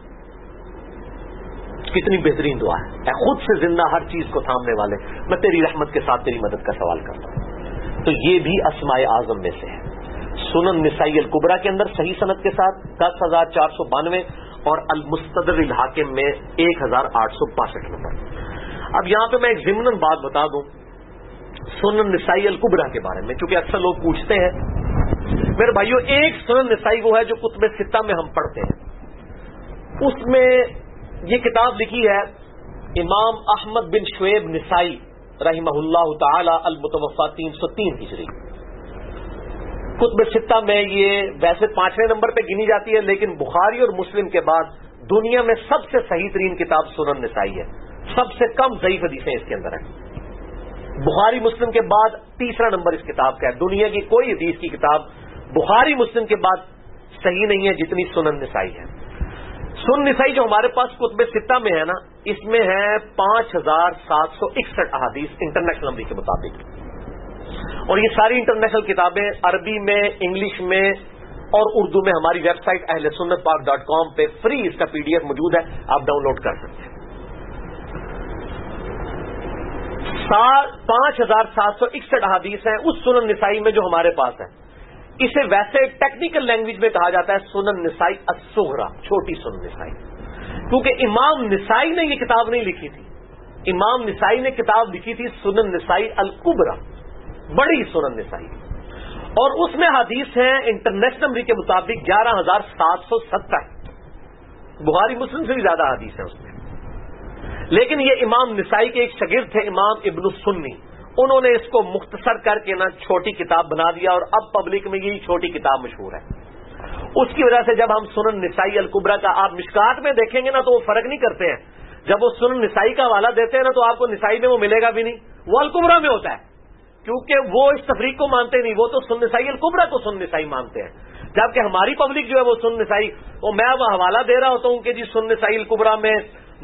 A: کتنی بہترین دعا ہے، اے خود سے زندہ ہر چیز کو تھامنے والے، میں تیری رحمت کے ساتھ تیری مدد کا سوال کرتا ہوں۔ تو یہ بھی اسماء اعظم میں سے ہے۔ سنن نسائی الکبریٰ کے اندر صحیح سند کے ساتھ 10492 اور المستدرک للحاکم میں 1862 نمبر۔ اب یہاں پہ میں ایک ضمناً بات بتا دوں سنن نسائی الکبریٰ کے بارے میں، کیونکہ اکثر لوگ پوچھتے ہیں میرے بھائیوں، ایک سنن نسائی وہ ہے جو کتب ستہ میں ہم پڑھتے ہیں، اس میں یہ کتاب لکھی ہے امام احمد بن شعیب نسائی رحمہ اللہ تعالی المتوفی 303 ہجری۔ کتب ستہ میں یہ ویسے 5ویں نمبر پہ گنی جاتی ہے، لیکن بخاری اور مسلم کے بعد دنیا میں سب سے صحیح ترین کتاب سنن نسائی ہے، سب سے کم ضعیف حدیثیں اس کے اندر ہیں۔ بخاری مسلم کے بعد تیسرا نمبر اس کتاب کا ہے. دنیا کی کوئی حدیث کی کتاب بخاری مسلم کے بعد صحیح نہیں ہے جتنی سنن نسائی ہے. سنن نسائی جو ہمارے پاس کتب ستہ میں ہے نا، اس میں ہے 5761 احادیث انٹرنیشنل نمبر کے مطابق، اور یہ ساری انٹرنیشنل کتابیں عربی میں، انگلش میں اور اردو میں ہماری ویب سائٹ اہلسنتپاک.com پہ فری اس کا PDF موجود ہے، آپ ڈاؤن لوڈ کر سکتے ہیں. 5761 احادیث ہیں اس سنن نسائی میں جو ہمارے پاس ہے. اسے ویسے ٹیکنیکل لینگویج میں کہا جاتا ہے سنن نسائی الصغریٰ، چھوٹی سنن نسائی، کیونکہ امام نسائی نے یہ کتاب نہیں لکھی تھی. امام نسائی نے کتاب لکھی تھی سنن نسائی الکبریٰ، بڑی سنن نسائی، اور اس میں حدیث ہیں انٹرنیشنل نمبر کے مطابق 11770. بخاری مسلم سے بھی زیادہ حدیث ہیں اس میں. لیکن یہ امام نسائی کے ایک شاگرد تھے امام ابن السنی، انہوں نے اس کو مختصر کر کے نا چھوٹی کتاب بنا دیا، اور اب پبلک میں یہی چھوٹی کتاب مشہور ہے. اس کی وجہ سے جب ہم سنن نسائی الکبریٰ کا آپ مشکات میں دیکھیں گے نا تو وہ فرق نہیں کرتے ہیں. جب وہ سنن نسائی کا حوالہ دیتے ہیں نا تو آپ کو نسائی میں وہ ملے گا بھی نہیں، وہ الکبریٰ میں ہوتا ہے، کیونکہ وہ اس تفریق کو مانتے نہیں، وہ تو سنن نسائی الکبریٰ کو سنن نسائی مانتے ہیں. جبکہ ہماری پبلک جو ہے وہ سنن نسائی، وہ میں وہ حوالہ دے رہا ہوتا ہوں کہ جی سنن نسائی الکبریٰ میں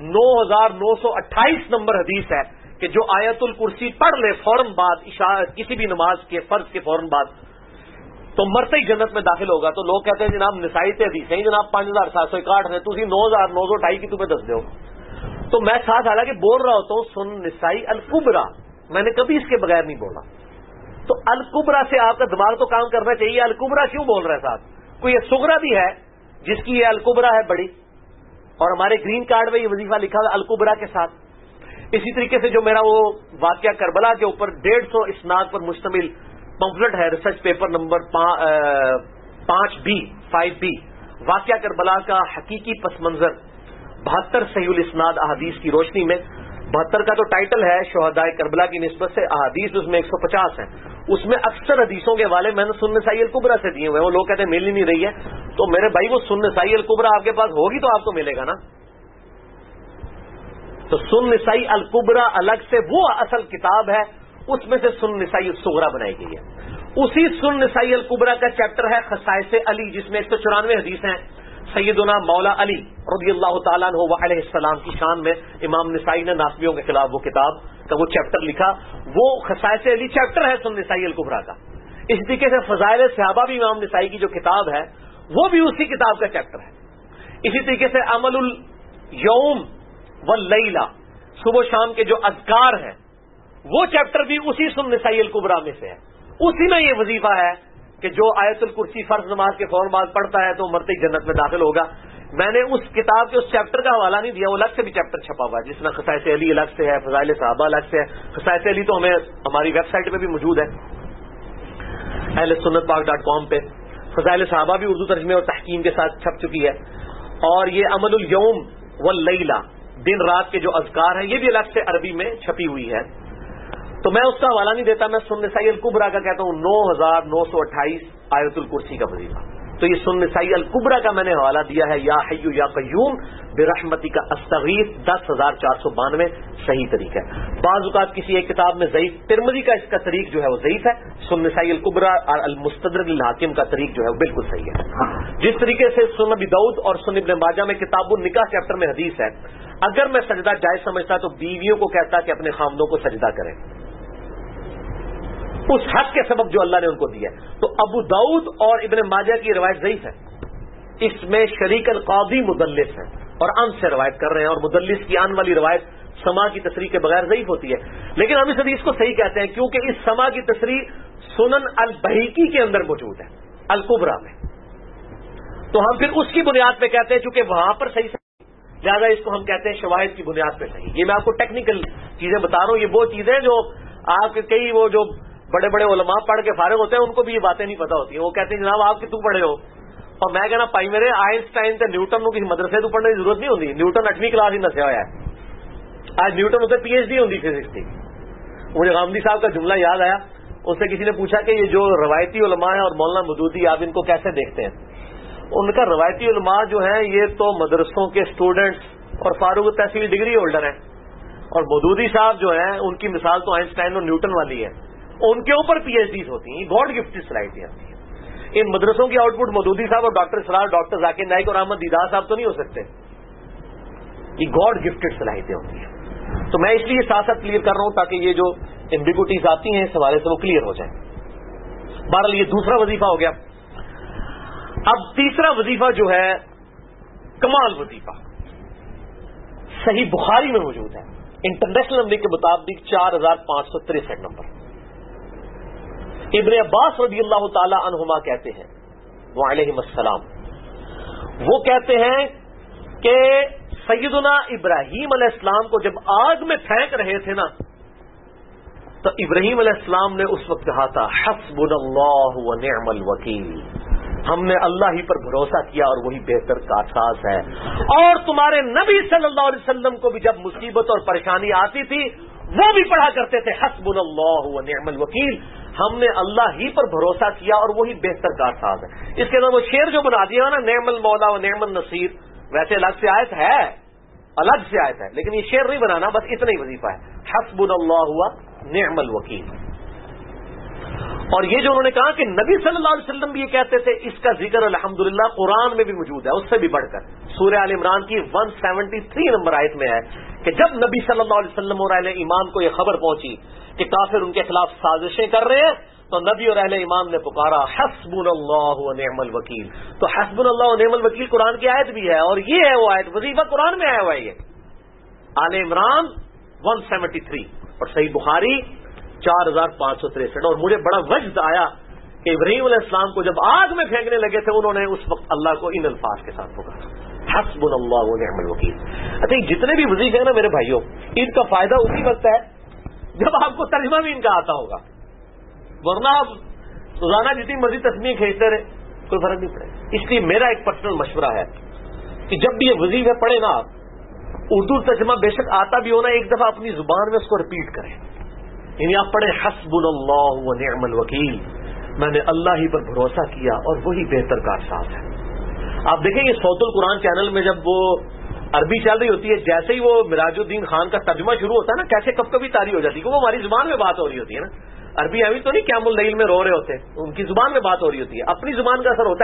A: 9928 نمبر حدیث ہے کہ جو آیت الکرسی پڑھ لے فوراً بعد عشاء کسی بھی نماز کے فرض کے فوراً بعد تو مرتے ہی جنت میں داخل ہوگا. تو لوگ کہتے ہیں جناب نسائی تے حدیث ہیں جناب 5761 نے، تھی 9928 کی تمہیں دس دو. تو میں ساتھ حالانکہ بول رہا ہوتا ہوں سنن نسائی الکبریٰ، میں نے کبھی اس کے بغیر نہیں بولا. تو الکبریٰ سے آپ کا دماغ تو کام کرنا چاہیے. الکبریٰ کیوں بول رہے ہیں صاحب؟ کوئی یہ صغریٰ بھی ہے جس کی یہ الکبریٰ ہے بڑی، اور ہمارے گرین کارڈ میں یہ وظیفہ لکھا ہے الکبریٰ کے ساتھ. اسی طریقے سے جو میرا وہ واقعہ کربلا کے اوپر 150 اسناد پر مشتمل پمفلٹ ہے، ریسرچ پیپر نمبر 5B واقعہ کربلا کا حقیقی پس منظر 72 صحیح الاسناد احادیث کی روشنی میں. 72 کا تو ٹائٹل ہے شہدائے کربلا کی نسبت سے، احادیث اس میں 150 ہیں. اس میں اکثر حدیثوں کے حوالے میں نے سنن نسائی الکبریٰ سے دیے ہوئے ہیں. وہ لوگ کہتے ہیں مل ہی نہیں رہی ہے. تو میرے بھائی وہ سنن نسائی الکبریٰ آپ کے پاس ہوگی تو آپ کو ملے گا نا. تو سنن نسائی الکبریٰ الگ سے وہ اصل کتاب ہے، اس میں سے سنن نسائی الصغریٰ بنائی گئی ہے. اسی سنن نسائی الکبریٰ کا چیپٹر ہے خصائص علی، جس میں 194 حدیث ہیں سیدنا مولا علی رضی اللہ تعالیٰ عنہ علیہ السلام کی شان میں. امام نسائی نے ناسبیوں کے خلاف وہ کتاب کا وہ چیپٹر لکھا، وہ خصائص علی چیپٹر ہے سنن نسائی الکبریٰ کا. اس طریقے سے فضائل صحابہ بھی امام نسائی کی جو کتاب ہے وہ بھی اسی کتاب کا چیپٹر ہے. اسی طریقے سے عمل الیوم واللیلہ، صبح و شام کے جو اذکار ہیں وہ چیپٹر بھی اسی سنن نسائی الکبریٰ میں سے ہے. اسی میں یہ وظیفہ ہے کہ جو آیت الکرسی فرض نماز کے فوراً بعد پڑھتا ہے تو مرتے ہی جنت میں داخل ہوگا. میں نے اس کتاب کے اس چیپٹر کا حوالہ نہیں دیا، وہ الگ سے بھی چیپٹر چھپا ہوا ہے جس میں خصائص علی الگ سے ہے، فضائل صحابہ الگ سے ہے. خصائص علی تو ہمیں ہماری ویب سائٹ پہ بھی موجود ہے اہلسنتپاک.com پہ. فضائل صحابہ بھی اردو ترجمے اور تحکیم کے ساتھ چھپ چکی ہے. اور یہ عمل الیوم واللیلہ، دن رات کے جو اذکار ہیں، یہ بھی الگ سے عربی میں چھپی ہوئی ہے. تو میں اس کا حوالہ نہیں دیتا، میں سنن نسائی الکبریٰ کا کہتا ہوں 9928 آیت الکرسی کا وظیفہ. تو یہ سنن نسائی الکبریٰ کا میں نے حوالہ دیا ہے یا حی یا قیوم برحمتی کا استغیث 10492 صحیح طریقہ ہے. بعض اوقات کسی ایک کتاب میں ضعیف، ترمذی کا اس کا طریق جو ہے وہ ضعیف ہے. سنن نسائی الکبریٰ اور المستدرک للحاکم کا طریق جو ہے وہ بالکل صحیح ہے. جس طریقے سے سنن ابی داؤد اور سنن ابن ماجہ میں کتاب النکاح چیپٹر میں حدیث ہے، اگر میں سجدہ جائز سمجھتا تو بیویوں کو کہتا کہ اپنے خامدوں کو سجدہ کریں اس حق کے سبب جو اللہ نے ان کو دیا. تو ابو داؤد اور ابن ماجہ کی روایت ضعیف ہے. اس میں شریک القاضی مدلس ہے اور ان سے روایت کر رہے ہیں، اور مدلس کی ان والی روایت سما کی تصریح کے بغیر ضعیف ہوتی ہے. لیکن ہم اس حدیث کو صحیح کہتے ہیں کیونکہ اس سما کی تصریح سنن البہیقی کے اندر موجود ہے الکبریٰ میں. تو ہم پھر اس کی بنیاد پہ کہتے ہیں چونکہ وہاں پر صحیح لہٰذا اس کو ہم کہتے ہیں شواہد کی بنیاد پہ صحیح. یہ میں آپ کو ٹیکنیکل چیزیں بتا رہا ہوں. یہ وہ چیزیں جو آپ کے کئی وہ جو بڑے بڑے علماء پڑھ کے فارغ ہوتے ہیں ان کو بھی یہ باتیں نہیں پتہ ہوتی ہیں. وہ کہتے ہیں جناب آپ کتوں پڑھے ہو، اور میں کہنا پائی میرے آئنسٹائن تے نیوٹن کو کسی مدرسے تو پڑھنے کی ضرورت نہیں ہوتی. نیوٹن 8ویں کلاس ہی نسیا ہوا ہے. آج نیوٹن اسے PhD ہوتی فزکس کی. مجھے غامدی صاحب کا جملہ یاد آیا، اس سے کسی نے پوچھا کہ یہ جو روایتی علماء ہیں اور مولانا مودودی آپ ان کو کیسے دیکھتے ہیں؟ ان کا روایتی علماء جو ہیں یہ تو مدرسوں کے اسٹوڈنٹس اور فاروق تحصیل ڈگری ہولڈر ہیں، اور مودودی صاحب جو ہیں ان کی مثال تو آئنسٹائن اور نیوٹن والی ہے، ان کے اوپر پی ایچ ڈیز ہوتی ہیں، گاڈ گفٹڈ صلاحیتیں ہوتی ہیں۔ ان مدرسوں کی آؤٹ پٹ مودودی صاحب اور ڈاکٹر سرار، ڈاکٹر ذاکر نائک اور احمد دیدار صاحب تو نہیں ہو سکتے، یہ گاڈ گفٹڈ صلاحیتیں ہوتی ہیں۔ تو میں اس لیے ساتھ ساتھ کلیئر کر رہا ہوں تاکہ یہ جو ایمبیگوٹیز آتی ہیں اس حوالے سے وہ کلیئر ہو جائیں۔ بہرحال یہ دوسرا وظیفہ ہو گیا۔ اب تیسرا وظیفہ جو ہے کمال وظیفہ، صحیح بخاری میں موجود ہے، انٹرنیشنل نمبر کے مطابق 4563 نمبر۔ ابن عباس رضی اللہ تعالی عنہما کہتے ہیں وعلیہم السلام، وہ کہتے ہیں کہ سیدنا ابراہیم علیہ السلام کو جب آگ میں پھینک رہے تھے نا تو ابراہیم علیہ السلام نے اس وقت کہا تھا حسبنا اللہ ونعم الوکیل، ہم نے اللہ ہی پر بھروسہ کیا اور وہی بہتر کارساز ہے۔ اور تمہارے نبی صلی اللہ علیہ وسلم کو بھی جب مصیبت اور پریشانی آتی تھی وہ بھی پڑھا کرتے تھے حسبنا اللہ ونعم الوکیل، ہم نے اللہ ہی پر بھروسہ کیا اور وہی بہتر کارساز ہے۔ اس کے علاوہ وہ شعر جو بنا دیا نا نعم المولا و نعم النصیر، ویسے الگ سے آیت ہے، الگ سے آیت ہے، لیکن یہ شعر نہیں بنانا، بس اتنا ہی وظیفہ ہے، حسبنا اللہ ونعم الوکیل۔ اور یہ جو انہوں نے کہا کہ نبی صلی اللہ علیہ وسلم بھی یہ کہتے تھے، اس کا ذکر الحمدللہ قرآن میں بھی موجود ہے، اس سے بھی بڑھ کر سورہ آل عمران کی 173 نمبر آیت میں ہے کہ جب نبی صلی اللہ علیہ وسلم اور اہل ایمان کو یہ خبر پہنچی کہ کافر ان کے خلاف سازشیں کر رہے ہیں تو نبی اور اہل ایمان نے پکارا حسبنا اللہ ونعم الوکیل۔ تو حسبنا اللہ ونعم الوکیل قرآن کی آیت بھی ہے، اور یہ ہے وہ آیت، وظیفہ قرآن میں آیا ہوا ہے یہ آل عمران 173 اور صحیح بخاری 4563۔ اور مجھے بڑا وجد آیا کہ ابراہیم علیہ السلام کو جب آگ میں پھینکنے لگے تھے انہوں نے اس وقت اللہ کو ان الفاظ کے ساتھ پکارا حسبنا اللہ ونعم الوکیل۔ اچھا جتنے بھی وظیفے ہیں نا میرے بھائیوں، ان کا فائدہ اسی وقت ہے جب آپ کو ترجمہ بھی ان کا آتا ہوگا، ورنہ آپ روزانہ جتنی مرضی تسبیح کھینچتے رہے کوئی فرق نہیں پڑے۔ اس لیے میرا ایک پرسنل مشورہ ہے کہ جب بھی یہ وظیفے پڑھے نا آپ، اردو ترجمہ بے شک آتا بھی ہونا، ایک دفعہ اپنی زبان میں اس کو ریپیٹ کریں، یعنی آپ پڑھیں حسبنا اللہ ونعم الوکیل، میں نے اللہ ہی پر بھروسہ کیا اور وہی بہتر کارساز ہے۔ آپ دیکھیں یہ صوت القرآن چینل میں جب وہ عربی چل رہی ہوتی ہے، جیسے ہی وہ مراج الدین خان کا ترجمہ شروع ہوتا ہے نا، کیسے کب کبھی تاری ہو جاتی ہے، وہ ہماری زبان میں بات ہو رہی ہوتی ہے نا، عربی ابھی تو نہیں قیام اللیل میں رو رہے ہوتے، ان کی زبان میں بات ہو رہی ہوتی ہے، اپنی زبان کا اثر ہوتا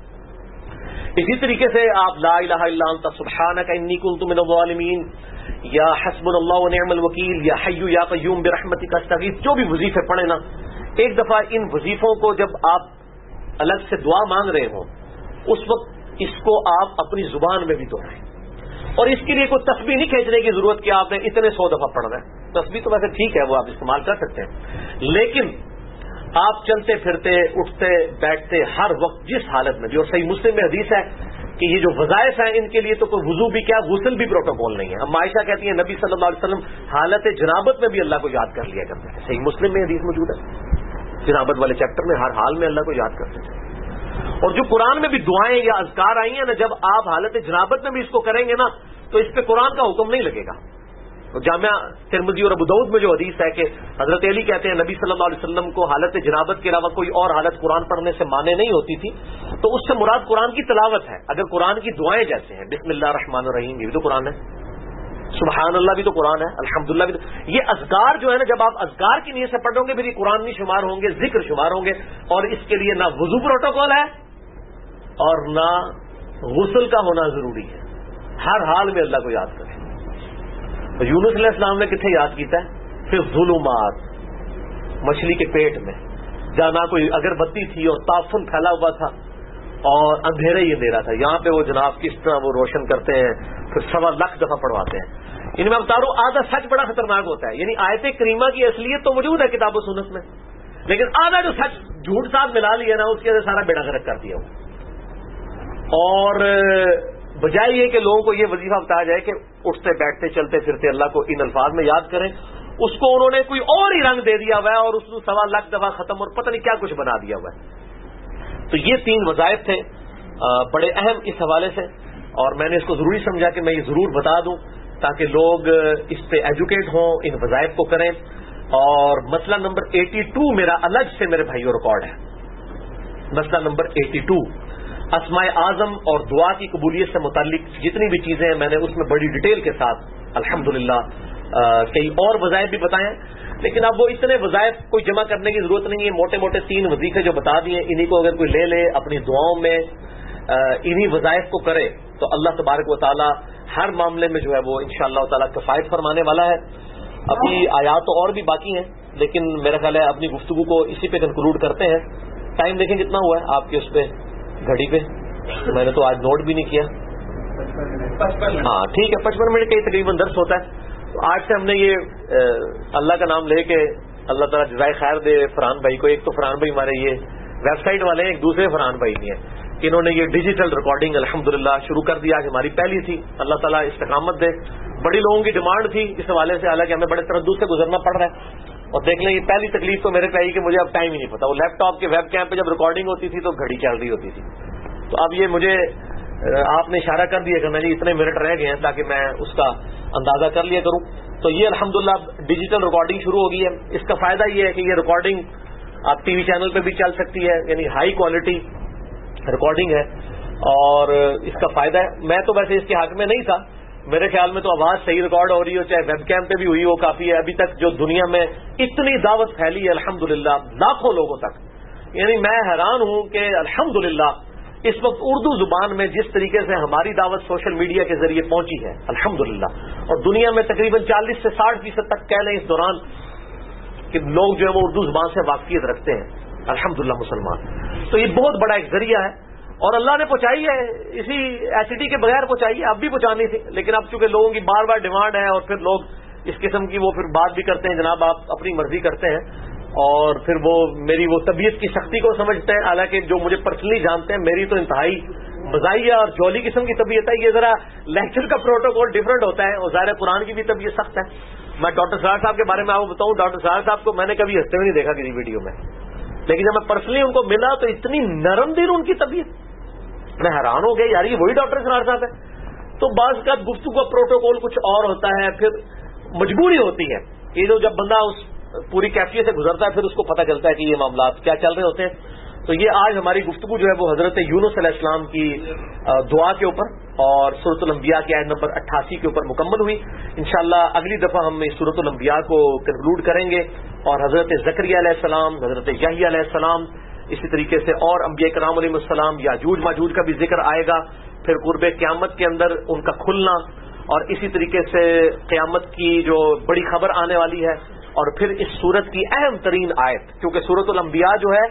A: ہے۔ اسی طریقے سے آپ لا الہ الا انت سبحانک انی کنت من الظالمین، یا حسبنا اللہ ونعم الوکیل، یا حی یا قیوم برحمتک استغیث، جو بھی وظیفے پڑھیں نا، ایک دفعہ ان وظیفوں کو جب آپ الگ سے دعا مانگ رہے ہوں اس وقت اس کو آپ اپنی زبان میں بھی دہرائیں۔ اور اس کے لیے کوئی تسبیح نہیں کھینچنے کی ضرورت کہ آپ نے اتنے 100 دفعہ پڑھنا ہے، تسبیح تو ویسے ٹھیک ہے وہ آپ استعمال کر سکتے ہیں، لیکن آپ چلتے پھرتے اٹھتے بیٹھتے ہر وقت جس حالت میں بھی، اور صحیح مسلم میں حدیث ہے کہ یہ جو وظائف ہیں ان کے لیے تو کوئی وضو بھی کیا غسل بھی پروٹوکول نہیں ہے۔ ہم عائشہ کہتی ہیں نبی صلی اللہ علیہ وسلم حالت جنابت میں بھی اللہ کو یاد کر لیا کرتے ہیں، صحیح مسلم میں حدیث موجود ہے، جنابت والے چیپٹر میں ہر حال میں اللہ کو یاد کرتے ہیں۔ اور جو قرآن میں بھی دعائیں یا اذکار آئی ہیں نا، جب آپ حالت جنابت میں بھی اس کو کریں گے نا تو اس پہ قرآن کا حکم نہیں لگے گا۔ جامعہ ترمذی اور ابو داؤد میں جو حدیث ہے کہ حضرت علی کہتے ہیں نبی صلی اللہ علیہ وسلم کو حالت جنابت کے علاوہ کوئی اور حالت قرآن پڑھنے سے مانے نہیں ہوتی تھی، تو اس سے مراد قرآن کی تلاوت ہے۔ اگر قرآن کی دعائیں جیسے ہیں بسم اللہ الرحمن الرحیم، یہ بھی تو قرآن ہے، سبحان اللہ بھی تو قرآن ہے، الحمدللہ بھی تو، یہ اذکار جو ہے نا جب آپ اذکار کی نیت سے پڑھیں گے پھر یہ قرآن نہیں شمار ہوں گے، ذکر شمار ہوں گے، اور اس کے لیے نہ وضو پروٹوکول ہے اور نہ غسل کا ہونا ضروری ہے، ہر حال میں اللہ کو یاد کریں۔ یونس علیہ السلام نے کتنے یاد کیتا ہے؟ پھر ظلمات، مچھلی کے پیٹ میں، جہاں نہ کوئی اگربتی تھی اور تعفن پھیلا ہوا تھا اور اندھیرا ہی اندھیرا تھا، یہاں پہ وہ جناب کس طرح وہ روشن کرتے ہیں، پھر 1.25 دفعہ پڑھواتے ہیں۔ ان میں بتا رہا ہوں آدھا سچ بڑا خطرناک ہوتا ہے، یعنی آیت کریمہ کی اصلیت تو موجود ہے کتاب و سنت میں، لیکن آدھا جو سچ جھوٹ ساتھ ملا لیا نا اس کے سارا بیڑا غرق کر دیا وہ۔ اور بجائے یہ کہ لوگوں کو یہ وظیفہ بتایا جائے کہ اٹھتے بیٹھتے چلتے پھرتے اللہ کو ان الفاظ میں یاد کریں، اس کو انہوں نے کوئی اور ہی رنگ دے دیا ہوا ہے اور اس کو 1.25 دفعہ ختم اور پتہ نہیں کیا کچھ بنا دیا ہوا ہے۔ تو یہ 3 وظائف تھے بڑے اہم اس حوالے سے، اور میں نے اس کو ضروری سمجھا کہ میں یہ ضرور بتا دوں تاکہ لوگ اس پہ ایجوکیٹ ہوں، ان وظائف کو کریں۔ اور مسئلہ نمبر 82 میرا الگ سے میرے بھائیوں ریکارڈ ہے، مسئلہ نمبر 82 اسماء اعظم اور دعا کی قبولیت سے متعلق جتنی بھی چیزیں ہیں میں نے اس میں بڑی ڈیٹیل کے ساتھ الحمدللہ کئی اور وظائف بھی بتائیں، لیکن اب وہ اتنے وظائف کوئی جمع کرنے کی ضرورت نہیں ہے. موٹے موٹے 3 وظیفے جو بتا دیے، انہی کو اگر کوئی لے لے اپنی دعاؤں میں انہی وظائف کو کرے تو اللہ تبارک و تعالی ہر معاملے میں جو ہے وہ انشاءاللہ تعالی کفایت فرمانے والا ہے. ابھی آیات تو اور بھی باقی ہیں، لیکن میرا خیال ہے اپنی گفتگو کو اسی پہ کنکلوڈ کرتے ہیں. ٹائم دیکھیں کتنا ہوا ہے آپ کے اس پہ گھڑی پہ، میں نے تو آج نوٹ بھی نہیں کیا. ہاں ٹھیک ہے، 55 منٹ کا ہی تقریباً درس ہوتا ہے. تو آج سے ہم نے یہ اللہ کا نام لے کے اللہ تعالیٰ جزائے خیر دے فرحان بھائی کو. ایک تو فرحان بھائی ہمارے یہ ویب سائٹ والے ہیں، ایک دوسرے فرحان بھائی بھی ہیں کہ انہوں نے یہ ڈیجیٹل ریکارڈنگ الحمدللہ شروع کر دیا. آج ہماری پہلی تھی. اللہ تعالیٰ استقامت دے. بڑی لوگوں کی ڈیمانڈ تھی اس حوالے سے، حالانکہ ہمیں بڑے تردد سے گزرنا پڑ رہا ہے. اور دیکھ لیں یہ پہلی تکلیف تو میرے پہ آئی کہ مجھے اب ٹائم ہی نہیں پتا. وہ لیپ ٹاپ کے ویب کیم پہ جب ریکارڈنگ ہوتی تھی تو گھڑی چل رہی ہوتی تھی. تو اب یہ مجھے آپ نے اشارہ کر دیا کہ میں اتنے منٹ رہ گئے ہیں تاکہ میں اس کا اندازہ کر لیا کروں. تو یہ الحمدللہ ڈیجیٹل ریکارڈنگ شروع ہو گئی ہے. اس کا فائدہ یہ ہے کہ یہ ریکارڈنگ آپ ٹی وی چینل پہ بھی چل سکتی ہے، یعنی ہائی کوالٹی ریکارڈنگ ہے. اور اس کا فائدہ ہے، میں تو ویسے اس کے حق میں نہیں تھا، میرے خیال میں تو آواز صحیح ریکارڈ ہو رہی ہو، چاہے ویب کیم پہ بھی ہوئی ہو کافی ہے. ابھی تک جو دنیا میں اتنی دعوت پھیلی ہے الحمدللہ لاکھوں لوگوں تک، یعنی میں حیران ہوں کہ الحمدللہ اس وقت اردو زبان میں جس طریقے سے ہماری دعوت سوشل میڈیا کے ذریعے پہنچی ہے الحمدللہ، اور دنیا میں تقریباً 40 سے 60% تک کہہ لیں اس دوران کہ لوگ جو ہے وہ اردو زبان سے واقفیت رکھتے ہیں الحمدللہ مسلمان. تو یہ بہت بڑا ایک ذریعہ ہے اور اللہ نے پہنچائی ہے، اسی ایسٹی کے بغیر پہنچائی ہے. اب بھی پہنچانی تھی، لیکن اب چونکہ لوگوں کی بار بار ڈیمانڈ ہے اور پھر لوگ اس قسم کی وہ پھر بات بھی کرتے ہیں جناب آپ اپنی مرضی کرتے ہیں، اور پھر وہ میری وہ طبیعت کی سختی کو سمجھتے ہیں. حالانکہ جو مجھے پرسنلی جانتے ہیں میری تو انتہائی مزاحیہ اور جولی قسم کی طبیعت ہے. یہ ذرا لیکچر کا پروٹوکول ڈفرنٹ ہوتا ہے، اور ظاہر قرآن کی بھی طبیعت سخت ہے. میں ڈاکٹر سرار صاحب کے بارے میں آپ کو بتاؤں، ڈاکٹر سرار صاحب کو میں نے کبھی ہنستے ہوئے نہیں دیکھا کسی ویڈیو میں، لیکن جب میں پرسنلی ان کو ملا تو اتنی نرم دل ان کی طبیعت، میں حیران ہو گیا یار یہ وہی ڈاکٹر سرار صاحب ہے. تو بعض کا گفتگو کا پروٹوکول کچھ اور ہوتا ہے، پھر مجبوری ہوتی ہے کہ جب بندہ اس پوری کیفیت سے گزرتا ہے پھر اس کو پتہ چلتا ہے کہ یہ معاملات کیا چل رہے ہوتے ہیں. تو یہ آج ہماری گفتگو جو ہے وہ حضرت یونس علیہ السلام کی دعا کے اوپر اور سورۃ الانبیاء کی آیت نمبر 88 کے اوپر مکمل ہوئی. انشاءاللہ اگلی دفعہ ہم اس سورۃ الانبیاء کو کنکلوڈ کریں گے، اور حضرت زکریا علیہ السلام، حضرت یحییٰ علیہ السلام، اسی طریقے سے اور انبیاء کرام علیہ السلام، یاجوج ماجوج کا بھی ذکر آئے گا. پھر قرب قیامت کے اندر ان کا کھلنا، اور اسی طریقے سے قیامت کی جو بڑی خبر آنے والی ہے، اور پھر اس سورت کی اہم ترین آیت، کیونکہ سورۃ الانبیاء جو ہے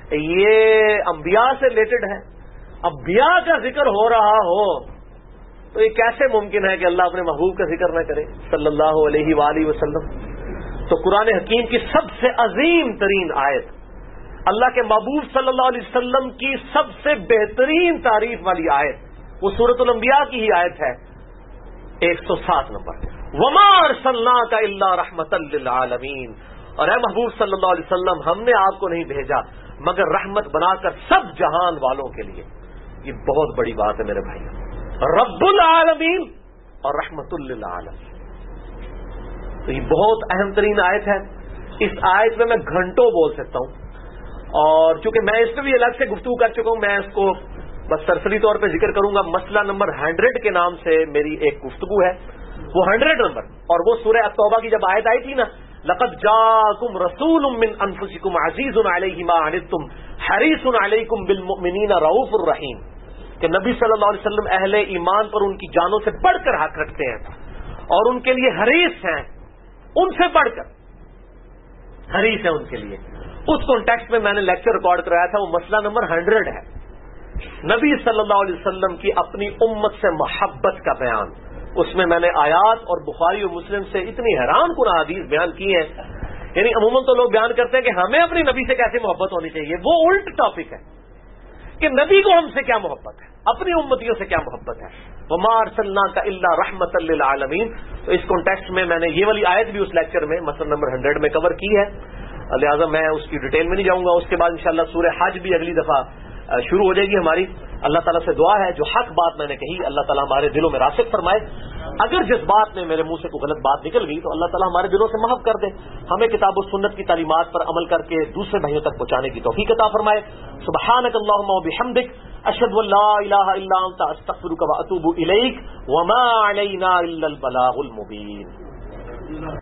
A: یہ انبیاء سے ریلیٹڈ ہے. انبیاء کا ذکر ہو رہا ہو تو یہ کیسے ممکن ہے کہ اللہ اپنے محبوب کا ذکر نہ کرے صلی اللہ علیہ وآلہ وسلم. تو قرآن حکیم کی سب سے عظیم ترین آیت، اللہ کے محبوب صلی اللہ علیہ وسلم کی سب سے بہترین تعریف والی آیت، وہ سورۃ الانبیاء کی ہی آیت ہے 107 نمبر، وما ارسلناک الا رحمتا للعالمین. اور اے محبوب صلی اللہ علیہ وسلم ہم نے آپ کو نہیں بھیجا مگر رحمت بنا کر سب جہان والوں کے لیے. یہ بہت بڑی بات ہے میرے بھائی، رب العالمین اور رحمت للعالمین. تو یہ بہت اہم ترین آیت ہے. اس آیت میں گھنٹوں بول سکتا ہوں، اور چونکہ میں اس پہ بھی الگ سے گفتگو کر چکا ہوں، میں اس کو بس سرسری طور پہ ذکر کروں گا. مسئلہ نمبر 100 کے نام سے میری ایک گفتگو ہے، وہ 100 نمبر، اور وہ سورہ التوبہ کی جب آیت آئی تھی نا، لقد جاءکم رسول من انفسکم عزیز علیہ ما عنتم حریص علیکم بالمؤمنین رؤوف الرحیم، کہ نبی صلی اللہ علیہ وسلم اہل ایمان پر ان کی جانوں سے بڑھ کر حق رکھتے ہیں اور ان کے لیے حریص ہیں، ان سے بڑھ کر حریص ہیں ان کے لیے. اس کانٹیکسٹ میں نے لیکچر ریکارڈ کرایا تھا، وہ مسئلہ نمبر 100 ہے، نبی صلی اللہ علیہ وسلم کی اپنی امت سے محبت کا بیان. اس میں نے آیات اور بخاری اور مسلم سے اتنی حیران کن حدیث بیان کی ہیں. یعنی عموماً تو لوگ بیان کرتے ہیں کہ ہمیں اپنی نبی سے کیسے محبت ہونی چاہیے، وہ الٹ ٹاپک ہے کہ نبی کو ہم سے کیا محبت ہے، اپنی امتیوں سے کیا محبت ہے. وما ارسلناک الا رحمتا للعالمین. تو اس کانٹیکسٹ میں نے یہ والی آیت بھی اس لیکچر میں مسئلہ نمبر 100 میں کور کی ہے، لہٰذا میں اس کی ڈیٹیل میں نہیں جاؤں گا. اس کے بعد انشاءاللہ سورہ حج بھی اگلی دفعہ شروع ہو جائے گی ہماری. اللہ تعالیٰ سے دعا ہے جو حق بات میں نے کہی اللہ تعالیٰ ہمارے دلوں میں راسخ فرمائے. اگر جس بات میں میرے منہ سے کوئی غلط بات نکل گئی تو اللہ تعالیٰ ہمارے دلوں سے محف کر دے. ہمیں کتاب و سنت کی تعلیمات پر عمل کر کے دوسرے بھائیوں تک پہنچانے کی توفیق عطا فرمائے. سبحانک اللہم وبحمدک اشہد ان لا الہ الا انت استغفرک واتوب الیک وما علینا الا البلاغ المبین.